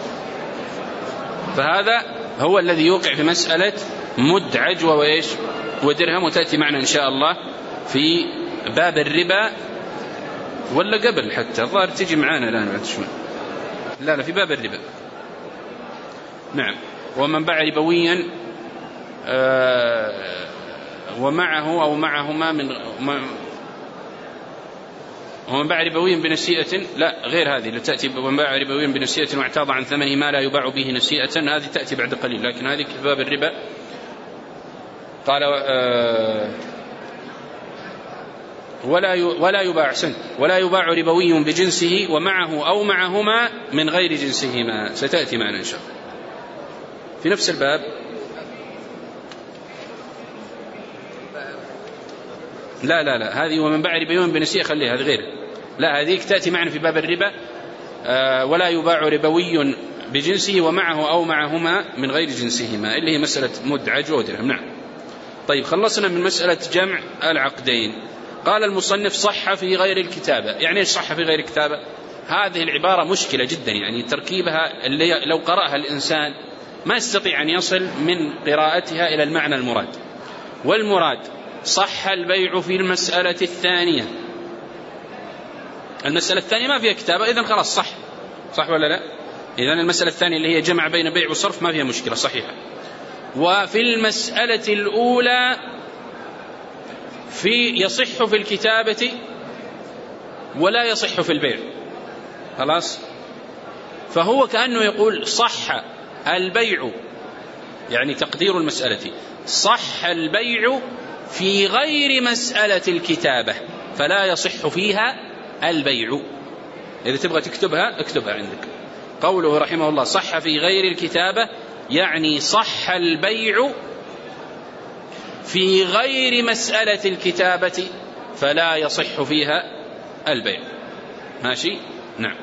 فهذا هو الذي يوقع في مسألة مد عجوة وإيش ودرهم. وتأتي معنا إن شاء الله في باب الربا، ولا قبل حتى الظاهر تجي معنا الآن بعد شوي. لا لا في باب الربا. نعم. ومن باع ربويا آه ومعه أو معهما من ومن باع ربويا بنسيئة، لا غير هذه اللي تأتي ومن باع ربويا بنسيئة واعتاض عن ثمن ما لا يباع به نسيئة، هذه تأتي بعد قليل، لكن هذه في باب الربا. قال آه ولا ولا يباع سن ولا يباع ربوي بجنسه ومعه أو معهما من غير جنسهما، ستأتي معنا إن شاء الله في نفس الباب. لا لا لا هذه ومن باع ربوي بنسيئة خليها، هذه غير. لا هذه تأتي معنا في باب الربا. آه ولا يباع ربوي بجنسه ومعه أو معهما من غير جنسهما، اللي هي مسألة مد عجوة ودرهم. نعم. طيب خلصنا من مسألة جمع العقدين. قال المصنف صح في غير الكتابة. يعني ايش صح في غير الكتابة؟ هذه العبارة مشكلة جدا، يعني تركيبها اللي لو قرأها الإنسان ما يستطيع أن يصل من قراءتها إلى المعنى المراد. والمراد صح البيع في المسألة الثانية. المسألة الثانية ما فيها كتابة، إذن خلاص صح. صح ولا لا؟ إذن المسألة الثانية اللي هي جمع بين بيع وصرف ما فيها مشكلة، صحيحة. وفي المسألة الأولى في يصح في الكتابة ولا يصح في البيع. خلاص، فهو كأنه يقول صح البيع، يعني تقدير المسألة صح البيع في غير مسألة الكتابة فلا يصح فيها البيع. إذا تبغى تكتبها اكتبها عندك. قوله رحمه الله صح في غير الكتابة يعني صح البيع في غير مسألة الكتابة فلا يصح فيها البيع. ماشي؟ نعم.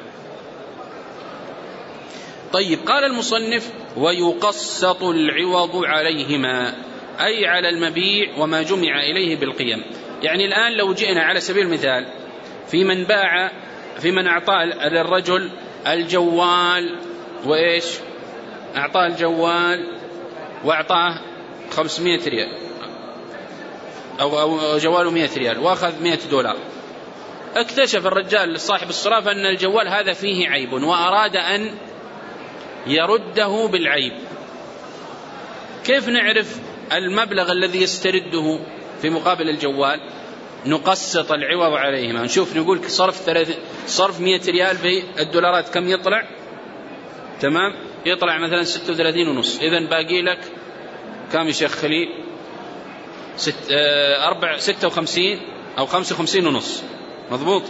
طيب قال المصنف ويقسط العوض عليهما، أي على المبيع وما جمع إليه بالقيم. يعني الآن لو جئنا على سبيل المثال في من باع في من أعطاه للرجل الجوال وإيش أعطاه الجوال وأعطاه خمسمائة ريال أو, أو جواله مئة ريال وأخذ مئة دولار. اكتشف الرجال صاحب الصرافة أن الجوال هذا فيه عيب وأراد أن يرده بالعيب. كيف نعرف المبلغ الذي يسترده في مقابل الجوال؟ نقسط العوض عليهما. نشوف نقول صرف صرف مئة ريال في الدولارات كم يطلع؟ تمام، يطلع مثلا ستة وثلاثين ونص. إذن باقي لك كم يا شيخ خليل؟ ست أربع ستة وخمسين أو خمسة وخمسين ونص. مضبوط؟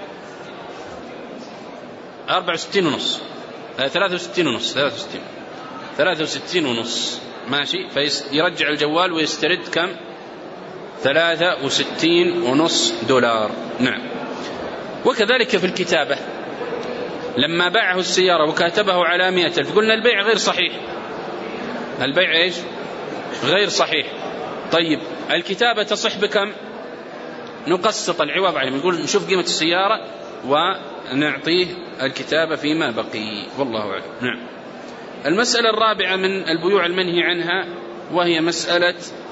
أربعة وستين ونص ثلاثة وستين ونص ثلاثة وستين ثلاثة وستين ونص. ماشي، فيرجع الجوال ويسترد كم؟ ثلاثة وستين ونص دولار. نعم. وكذلك في الكتابة لما باعه السيارة وكاتبه على مئة ألف قلنا البيع غير صحيح. البيع إيش؟ غير صحيح. طيب الكتابة تصح بكم؟ نقسط العوض عليه، نقول نشوف قيمة السيارة ونعطيه الكتابة فيما بقي. والله أعلم. نعم. المسألة الرابعة من البيوع المنهي عنها وهي مسألة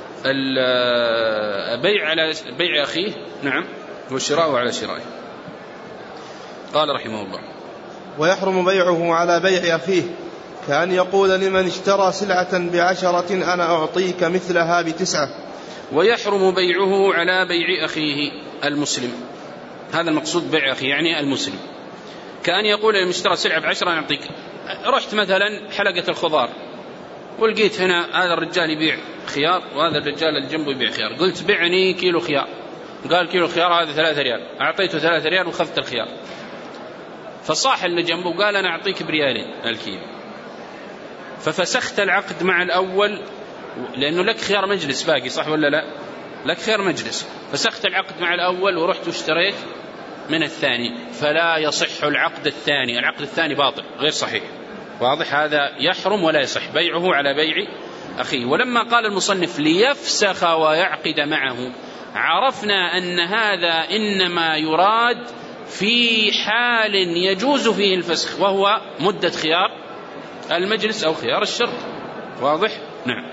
البيع على بيع أخيه. نعم. وشراءه على شرائه. قال رحمه الله ويحرم بيعه على بيع أخيه كأن يقول لمن اشترى سلعة بعشرة أنا أعطيك مثلها بتسعة. ويحرم بيعه على بيع أخيه المسلم. هذا المقصود بيع أخيه يعني المسلم. كأن يقول لمن اشترى سلعة بعشرة أنا أعطيك. رحت مثلا حلقة الخضار ولقيت هنا هذا الرجال يبيع خيار وهذا الرجال الجنبه يبيع خيار، قلت بعني كيلو خيار. قال كيلو خيار هذا ثلاثة ريال، أعطيته ثلاثة ريال وخذت الخيار. فصاح اللي جنبه قال أنا أعطيك بريالين الكيلو. ففسخت العقد مع الأول لأنه لك خيار مجلس باقي، صح ولا لا؟ لك خيار مجلس، فسخت العقد مع الأول ورحت واشتريت من الثاني، فلا يصح العقد الثاني، العقد الثاني باطل غير صحيح. واضح؟ هذا يحرم ولا يصح بيعه على بيع أخيه. ولما قال المصنف ليفسخ ويعقد معه، عرفنا أن هذا إنما يراد في حال يجوز فيه الفسخ، وهو مدة خيار المجلس أو خيار الشرط. واضح؟ نعم.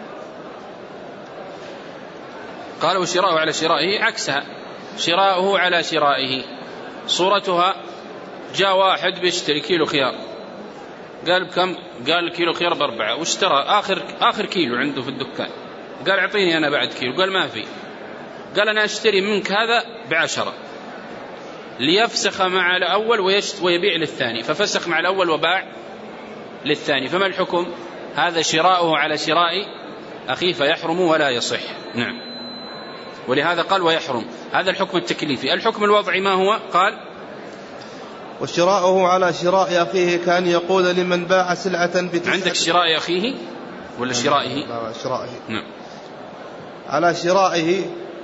قال وشراؤه على شرائه عكسها، شراؤه على شرائه صورتها جاء واحد بيشتري كيلو خيار، قال بكم؟ قال كيلو خيار بأربعة، واشترى آخر, آخر كيلو عنده في الدكان، قال اعطيني أنا بعد كيلو، قال ما في، قال أنا أشتري منك هذا بعشرة، ليفسخ مع الأول ويبيع للثاني، ففسخ مع الأول وباع للثاني، فما الحكم؟ هذا شراؤه على شراء أخيه فيحرم ولا يصح. نعم. ولهذا قال ويحرم، هذا الحكم التكليفي. الحكم الوضعي ما هو؟ قال وشراؤه على شراء أخيه كان يقول لمن باع سلعة بتسعة. عندك شراء أخيه ولا شرائه؟ شرائه. نعم. على شرائه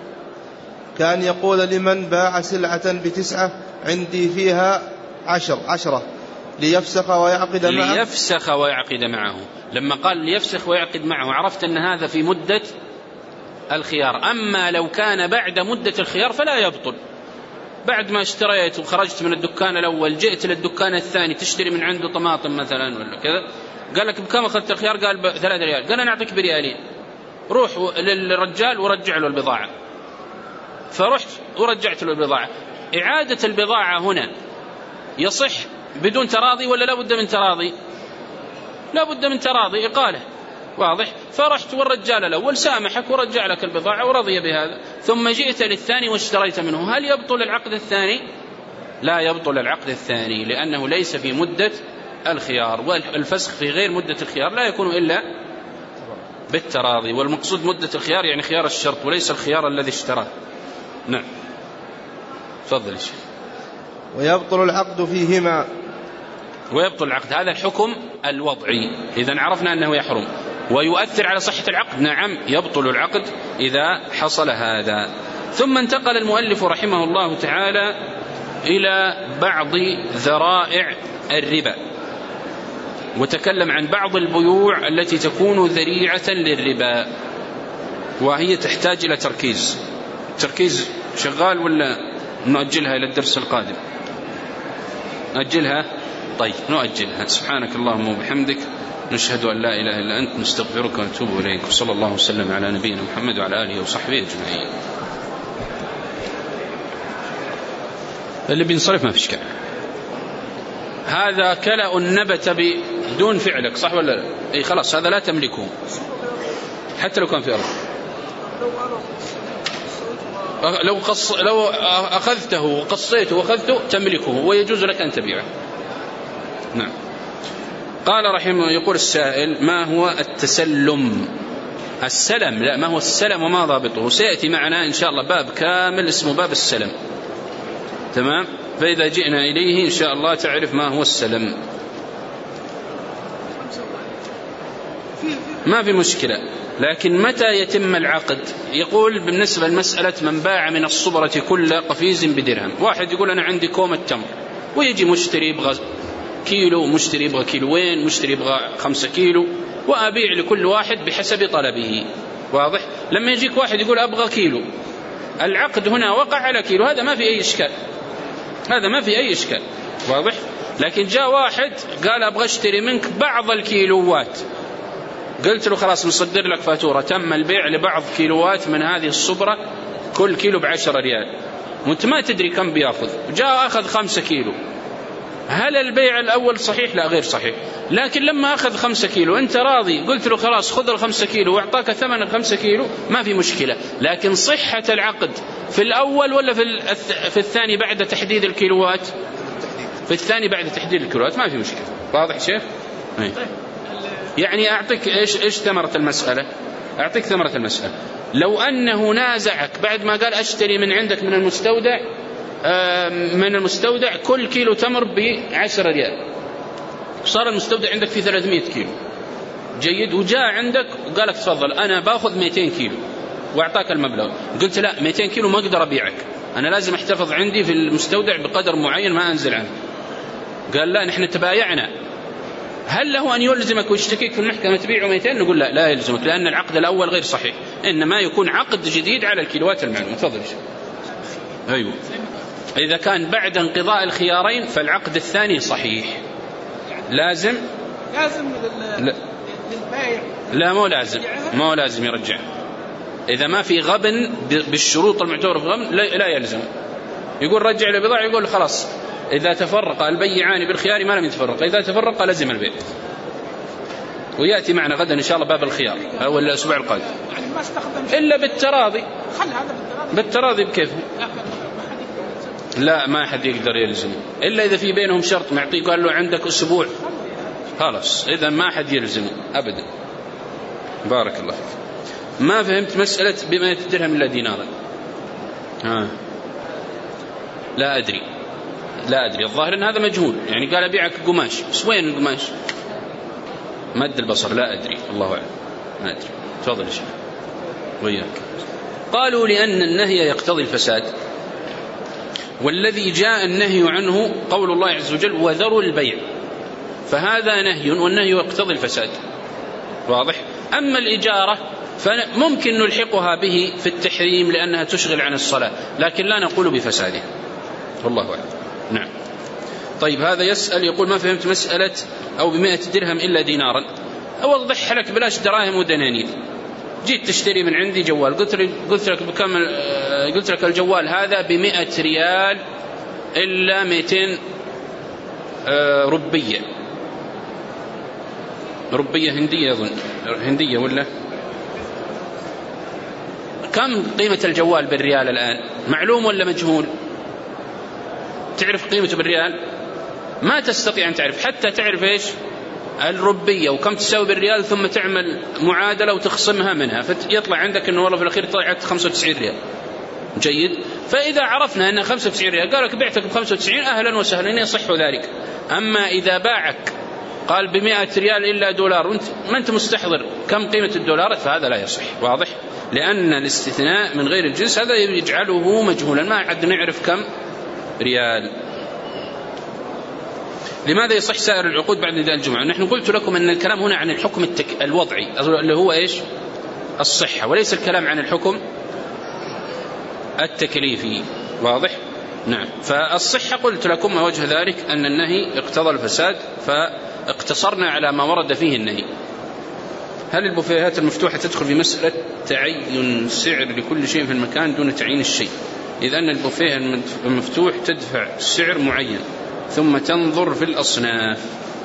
كان يقول لمن باع سلعة بتسعة عندي فيها عشر عشرة ليفسخ ويعقد معه. ليفسخ ويعقد معه، لما قال ليفسخ ويعقد معه عرفت أن هذا في مدة الخيار. أما لو كان بعد مدة الخيار فلا يبطل. بعد ما اشتريت وخرجت من الدكان الأول جئت للدكان الثاني تشتري من عنده طماطم مثلا ولا كذا، قال لك بكم أخذت الخيار؟ قال بثلاثة ريال، قال أنا أعطيك بريالين، روح للرجال ورجع له البضاعة. فرحت ورجعت له البضاعة. إعادة البضاعة هنا يصح بدون تراضي ولا لا بد من تراضي؟ لا بد من تراضي، إقالة. واضح؟ فرحت والرجال الأول سامحك ورجع لك البضاعة ورضي بهذا، ثم جئت للثاني واشتريت منه، هل يبطل العقد الثاني؟ لا يبطل العقد الثاني، لأنه ليس في مدة الخيار، والفسخ في غير مدة الخيار لا يكون إلا بالتراضي، والمقصود مدة الخيار يعني خيار الشرط وليس الخيار الذي اشتراه. نعم. تفضل يا شيخ. ويبطل العقد فيهما. ويبطل العقد، هذا الحكم الوضعي. إذن عرفنا أنه يحرم ويؤثر على صحة العقد. نعم، يبطل العقد إذا حصل هذا. ثم انتقل المؤلف رحمه الله تعالى إلى بعض ذرائع الربا، وتكلم عن بعض البيوع التي تكون ذريعة للربا، وهي تحتاج إلى تركيز. تركيز شغال ولا نؤجلها إلى الدرس القادم؟ نؤجلها؟ طيب نؤجلها. سبحانك اللهم وبحمدك، نشهد أن لا إله إلا أنت، نستغفرك ونتوب إليك، وصلى الله وسلم على نبينا محمد وعلى آله وصحبه أجمعين. اللي بينصرف ما فيش كلام. هذا كلأ نبت بدون فعلك، صح ولا لا؟ أي خلاص هذا لا تملكه حتى لو كان في أرض. لو, قص... لو أخذته وقصيته وأخذته تملكه ويجوز لك أن تبيعه. نعم. قال رحمه، يقول السائل: ما هو التسلم؟ السلم، لا، ما هو السلم وما ضابطه؟ سيأتي معنا إن شاء الله باب كامل اسمه باب السلم. تمام؟ فإذا جئنا إليه إن شاء الله تعرف ما هو السلم. ما في مشكلة، لكن متى يتم العقد؟ يقول بالنسبة لمسألة من باع من الصبرة كل قفيز بدرهم. واحد يقول أنا عندي كومة تمر، ويجي مشتري يبغى كيلو، مشتري يبغى كيلوين، مشتري يبغى خمسة كيلو، وأبيع لكل واحد بحسب طلبه. واضح؟ لما يجيك واحد يقول أبغى كيلو، العقد هنا وقع على كيلو، هذا ما في أي إشكال، هذا ما في أي إشكال. واضح؟ لكن جاء واحد قال أبغى اشتري منك بعض الكيلوات، قلت له خلاص نصدر لك فاتورة، تم البيع لبعض كيلوات من هذه الصبرة، كل كيلو بعشرة ريال، وانت ما تدري كم بياخذ، جاء أخذ خمسة كيلو، هل البيع الأول صحيح؟ لا، غير صحيح. لكن لما أخذ خمسة كيلو أنت راضي، قلت له خلاص خذ الخمسة كيلو وأعطاك ثمن الخمسة كيلو، ما في مشكلة. لكن صحة العقد في الأول ولا في في الثاني بعد تحديد الكيلوات؟ في الثاني بعد تحديد الكيلوات، ما في مشكلة. واضح شيخ؟ أي. يعني أعطيك إيش إيش ثمرة المسألة؟ أعطيك ثمرة المسألة. لو أنه نازعك بعد ما قال أشتري من عندك من المستودع من المستودع كل كيلو تمر بعشرة ريال، صار المستودع عندك فيه ثلاثمائة كيلو، جيد، وجاء عندك وقالك تفضل أنا باخذ مئتين كيلو وأعطاك المبلغ، قلت لا مئتين كيلو ما أقدر أبيعك، أنا لازم أحتفظ عندي في المستودع بقدر معين ما أنزل عنه. قال لا نحن تبايعنا، هل له أن يلزمك ويشتكيك في المحكمة تبيعه مئتين؟ نقول لا لا يلزمك، لأن العقد الأول غير صحيح، إنما يكون عقد جديد على الكيلوات المعلومة. تفضل. أيوه، إذا كان بعد انقضاء الخيارين فالعقد الثاني صحيح. لازم لازم لا. للبائع لا مو لازم، مو لازم يرجع. إذا ما في غبن بالشروط المعتبرة في غبن لا يلزم. يقول رجع البضاعة، يقول خلاص إذا تفرق البيعان بالخيار ما لم يتفرق، إذا تفرق لزم البيع. ويأتي معنا غدا إن شاء الله باب الخيار أو الأسبوع القادم. يعني ما استخدم إلا بالتراضي. خل هذا بالتراضي. بالتراضي بكيف؟ لا ما حد يقدر يلزم إلا إذا في بينهم شرط معطيه قال له عندك أسبوع، خلاص إذا ما حد يلزمه أبدا. بارك الله فيك. ما فهمت مسألة بما درهم إلا دينارا. ها لا أدري لا أدري الظاهر أن هذا مجهول، يعني قال أبيعك قماش، بس وين القماش؟ مد البصر لا أدري، الله أعلم ما أدري. تفضل يا شيخ. وياك. قالوا لأن النهي يقتضي الفساد، والذي جاء النهي عنه قول الله عز وجل وذروا البيع، فهذا نهي والنهي يقتضي الفساد، واضح. أما الإجارة فممكن نلحقها به في التحريم لأنها تشغل عن الصلاة، لكن لا نقول بفسادها، والله أعلم. نعم. طيب هذا يسأل يقول ما فهمت مسألة أو بمئة درهم إلا دينارا. أوضح لك بلاش دراهم ودنانير. جيت تشتري من عندي جوال، قلت لك قلت لك بكم؟ قلت لك الجوال هذا بمئة ريال إلا مئتين ربية ربية هندية أظن، هندية ولا كم قيمة الجوال بالريال الآن؟ معلوم ولا مجهول؟ تعرف قيمته بالريال؟ ما تستطيع أن تعرف، حتى تعرف إيش الربية وكم تساوي بالريال، ثم تعمل معادلة وتخصمها منها، فيطلع عندك أنه والله في الأخير طلعت خمسة وتسعين ريال. جيد. فإذا عرفنا أنها خمسة وتسعين ريال قالك بعتك بخمسة وتسعين أهلا وسهلا يصح ذلك. أما إذا باعك قال بمئة ريال إلا دولار وانت ما أنت مستحضر كم قيمة الدولارات فهذا لا يصح، واضح، لأن الاستثناء من غير الجنس هذا يجعله مجهولا، ما عاد نعرف كم ريال. لماذا يصح سائر العقود بعد نداء الجمعة؟ نحن قلت لكم أن الكلام هنا عن الحكم التك... الوضعي اللي هو إيش؟ الصحة، وليس الكلام عن الحكم التكليفي، واضح؟ نعم. فالصحة قلت لكم ما وجه ذلك أن النهي اقتضى الفساد فاقتصرنا على ما ورد فيه النهي. هل البوفيهات المفتوحة تدخل في مسألة تعين سعر لكل شيء في المكان دون تعيين الشيء؟ إذا أن البوفيه المفتوح تدفع سعر معين ثم تنظر في الأصناف.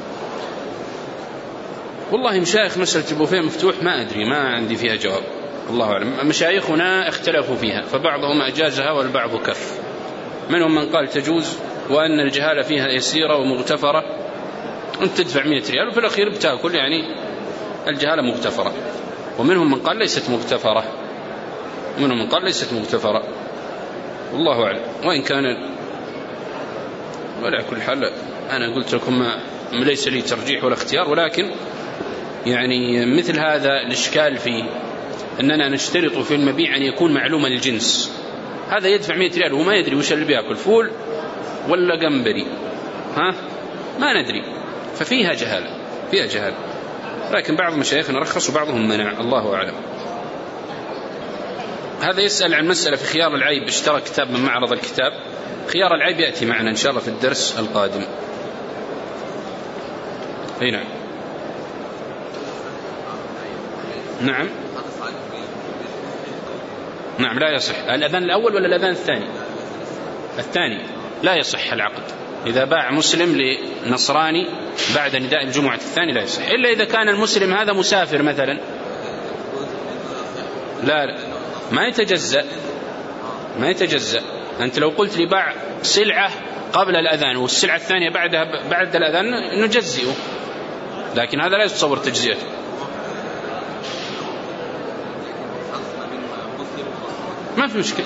والله مشايخ مسألة البوفيه مفتوح ما أدري، ما عندي فيها جواب، الله أعلم. مشايخنا اختلفوا فيها، فبعضهم أجازها والبعض كف، منهم من قال تجوز وأن الجهالة فيها يسيرة ومغتفرة، أنت تدفع مئة ريال وفي الأخير بتأكل، يعني الجهالة مغتفرة. ومنهم من قال ليست مغتفرة، ومنهم من قال ليست مغتفرة، والله أعلم. وإن كان ولا كل حال أنا قلت لكم ما ليس لي ترجيح ولا اختيار، ولكن يعني مثل هذا الإشكال فيه أننا نشترط في المبيع أن يكون معلوم الجنس. هذا يدفع مئة ريال وما يدري وش اللي بيأكل، فول ولا جمبري، ها ما ندري، ففيها جهالة، فيها جهالة. لكن بعض مشايخنا رخص وبعضهم منع، الله أعلم. هذا يسأل عن مسألة في خيار العيب، اشترى كتاب من معرض الكتاب. خيار العيب يأتي معنا إن شاء الله في الدرس القادم. أي نعم. نعم نعم لا يصح. الأذان الأول ولا الأذان الثاني؟ الثاني لا يصح العقد. إذا باع مسلم لنصراني بعد نداء الجمعة الثاني لا يصح، إلا إذا كان المسلم هذا مسافر مثلا، لا ما يتجزأ، ما يتجزأ. أنت لو قلت لي باع سلعة قبل الأذان والسلعة الثانية بعدها بعد الأذان نجزئه، لكن هذا لا يتصور تجزئته. ما في مشكلة.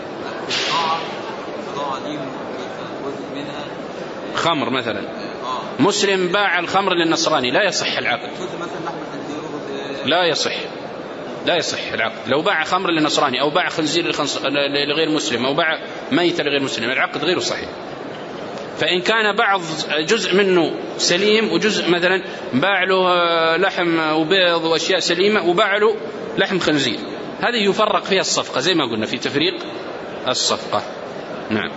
خمر مثلا مسلم باع الخمر للنصراني لا يصح العقد، لا يصح لا يصح العقد. لو باع خمر للنصراني أو باع خنزير لغير مسلم أو باع ميتة لغير مسلم العقد غير صحيح. فإن كان بعض جزء منه سليم وجزء مثلا باع له لحم وبيض وأشياء سليمة وباع له لحم خنزير، هذه يفرق فيها الصفقة زي ما قلنا في تفريق الصفقة. نعم.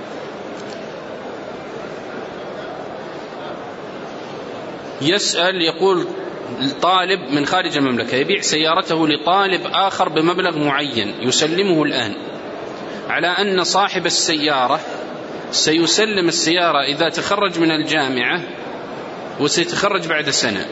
يسأل يقول طالب من خارج المملكة يبيع سيارته لطالب آخر بمبلغ معين يسلمه الآن، على أن صاحب السيارة سيسلم السيارة إذا تخرج من الجامعة وسيتخرج بعد سنة.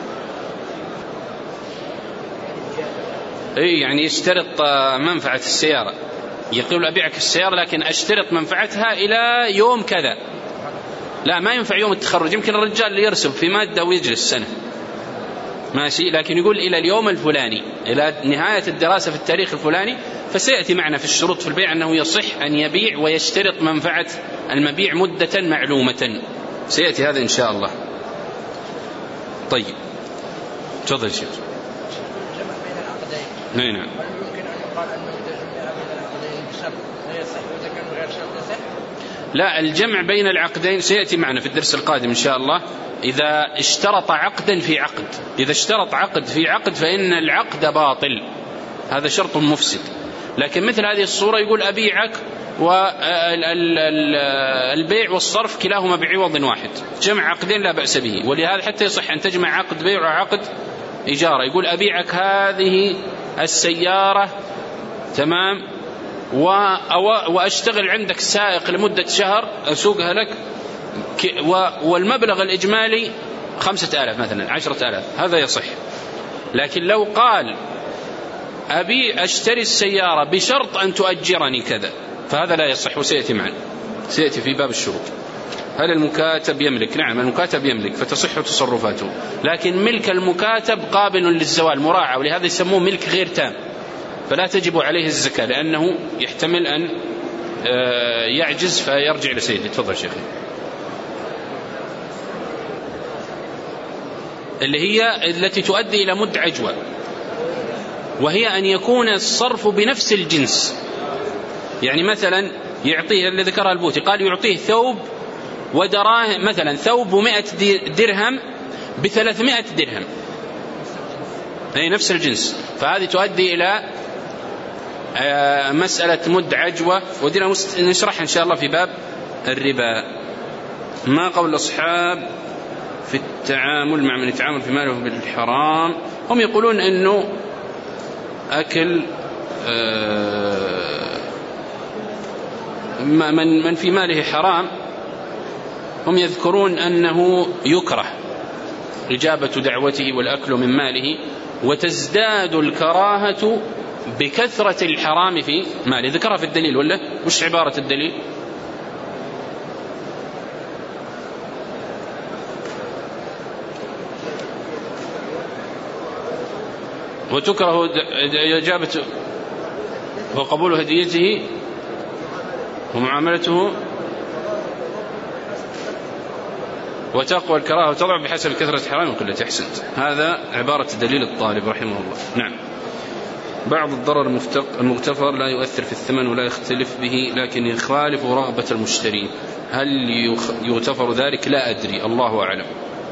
أي يعني يشترط منفعة السيارة، يقول أبيعك السيارة لكن أشترط منفعتها إلى يوم كذا. لا، ما ينفع يوم التخرج، يمكن الرجال اللي يرسب في مادة ويجلس سنة ماشي، لكن يقول إلى اليوم الفلاني، إلى نهاية الدراسة في التاريخ الفلاني. فسيأتي معنا في الشروط في البيع أنه يصح أن يبيع ويشترط منفعة المبيع مدة معلومة، سيأتي هذا إن شاء الله. طيب تفضل شيخ. نعم. نعم. لا، الجمع بين العقدين سيأتي معنا في الدرس القادم إن شاء الله. إذا اشترط عقدا في عقد، إذا اشترط عقد في عقد فإن العقد باطل، هذا شرط مفسد. لكن مثل هذه الصورة يقول أبيعك والبيع والصرف كلاهما بعوض واحد، جمع عقدين لا بأس به. ولهذا حتى يصح أن تجمع عقد بيع وعقد إجارة. يقول أبيعك هذه السيارة تمام وأشتغل عندك سائق لمدة شهر أسوقها لك، والمبلغ الإجمالي خمسة آلاف مثلا عشرة آلاف، هذا يصح. لكن لو قال أبي أشتري السيارة بشرط أن تؤجرني كذا فهذا لا يصح، وسيأتي معنا، سيأتي في باب الشروط. هل المكاتب يملك؟ نعم المكاتب يملك فتصح تصرفاته، لكن ملك المكاتب قابل للزوال مراعى، ولهذا يسموه ملك غير تام، فلا تجب عليه الزكاة لأنه يحتمل أن يعجز فيرجع لسيده. تفضل شيخي. اللي هي التي تؤدي إلى مد عجوة، وهي أن يكون الصرف بنفس الجنس. يعني مثلا يعطيه اللي ذكرها البوتي، قال يعطيه ثوب ودراهم، مثلا ثوب مئة درهم بثلاثمائة درهم، أي نفس الجنس، فهذه تؤدي إلى مسألة مد عجوة، ودينا نشرح إن شاء الله في باب الربا. ما قول الأصحاب في التعامل مع من يتعامل في ماله بالحرام؟ هم يقولون أنه أكل من من في ماله حرام، هم يذكرون أنه يكره إجابة دعوته والأكل من ماله، وتزداد الكراهة بكثرة الحرام في ماله. ذكرها في الدليل ولا وش عبارة الدليل؟ وتكره إجابة وقبول هديته ومعاملته، وتقوى الكراهة وتضع بحسب كثرة الحرام وقلة. أحسنت، هذا عبارة دليل الطالب رحمه الله. نعم. بعض الضرر المغتفر لا يؤثر في الثمن ولا يختلف به، لكن يخالف رغبة المشتري، هل يغتفر ذلك؟ لا أدري، الله أعلم.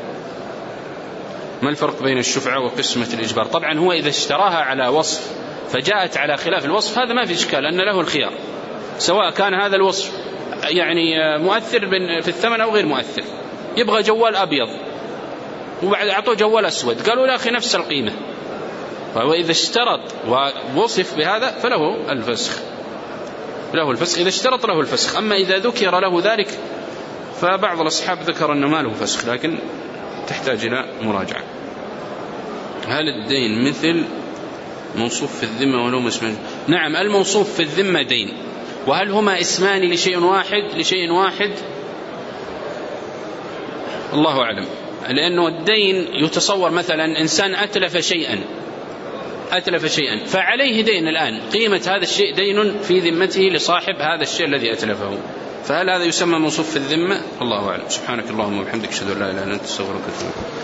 ما الفرق بين الشفعة وقسمة الإجبار؟ طبعا هو إذا اشتراها على وصف فجاءت على خلاف الوصف هذا ما في إشكال، أن له الخيار، سواء كان هذا الوصف يعني مؤثر في الثمن أو غير مؤثر. يبغى جوال أبيض وبعد أعطوه جوال أسود، قالوا لا أخي نفس القيمة، فهو إذا اشترط ووصف بهذا فله الفسخ، له الفسخ إذا اشترط له الفسخ. أما إذا ذكر له ذلك فبعض الأصحاب ذكر أنه ما له فسخ، لكن تحتاج إلى مراجعة. هل الدين مثل موصوف في الذمة ولو اسم؟ نعم، الموصوف في الذمة دين. وهل هما اسمان لشيء واحد لشيء واحد؟ الله أعلم، لأنه الدين يتصور مثلا إنسان أتلف شيئا أتلف شيئا فعليه دين الآن، قيمة هذا الشيء دين في ذمته لصاحب هذا الشيء الذي أتلفه، فهل هذا يسمى موصوف في الذمة؟ الله أعلم. سبحانك اللهم وبحمدك أشهد أن لا إله إلا أنت أستغفرك وأتوب إليك.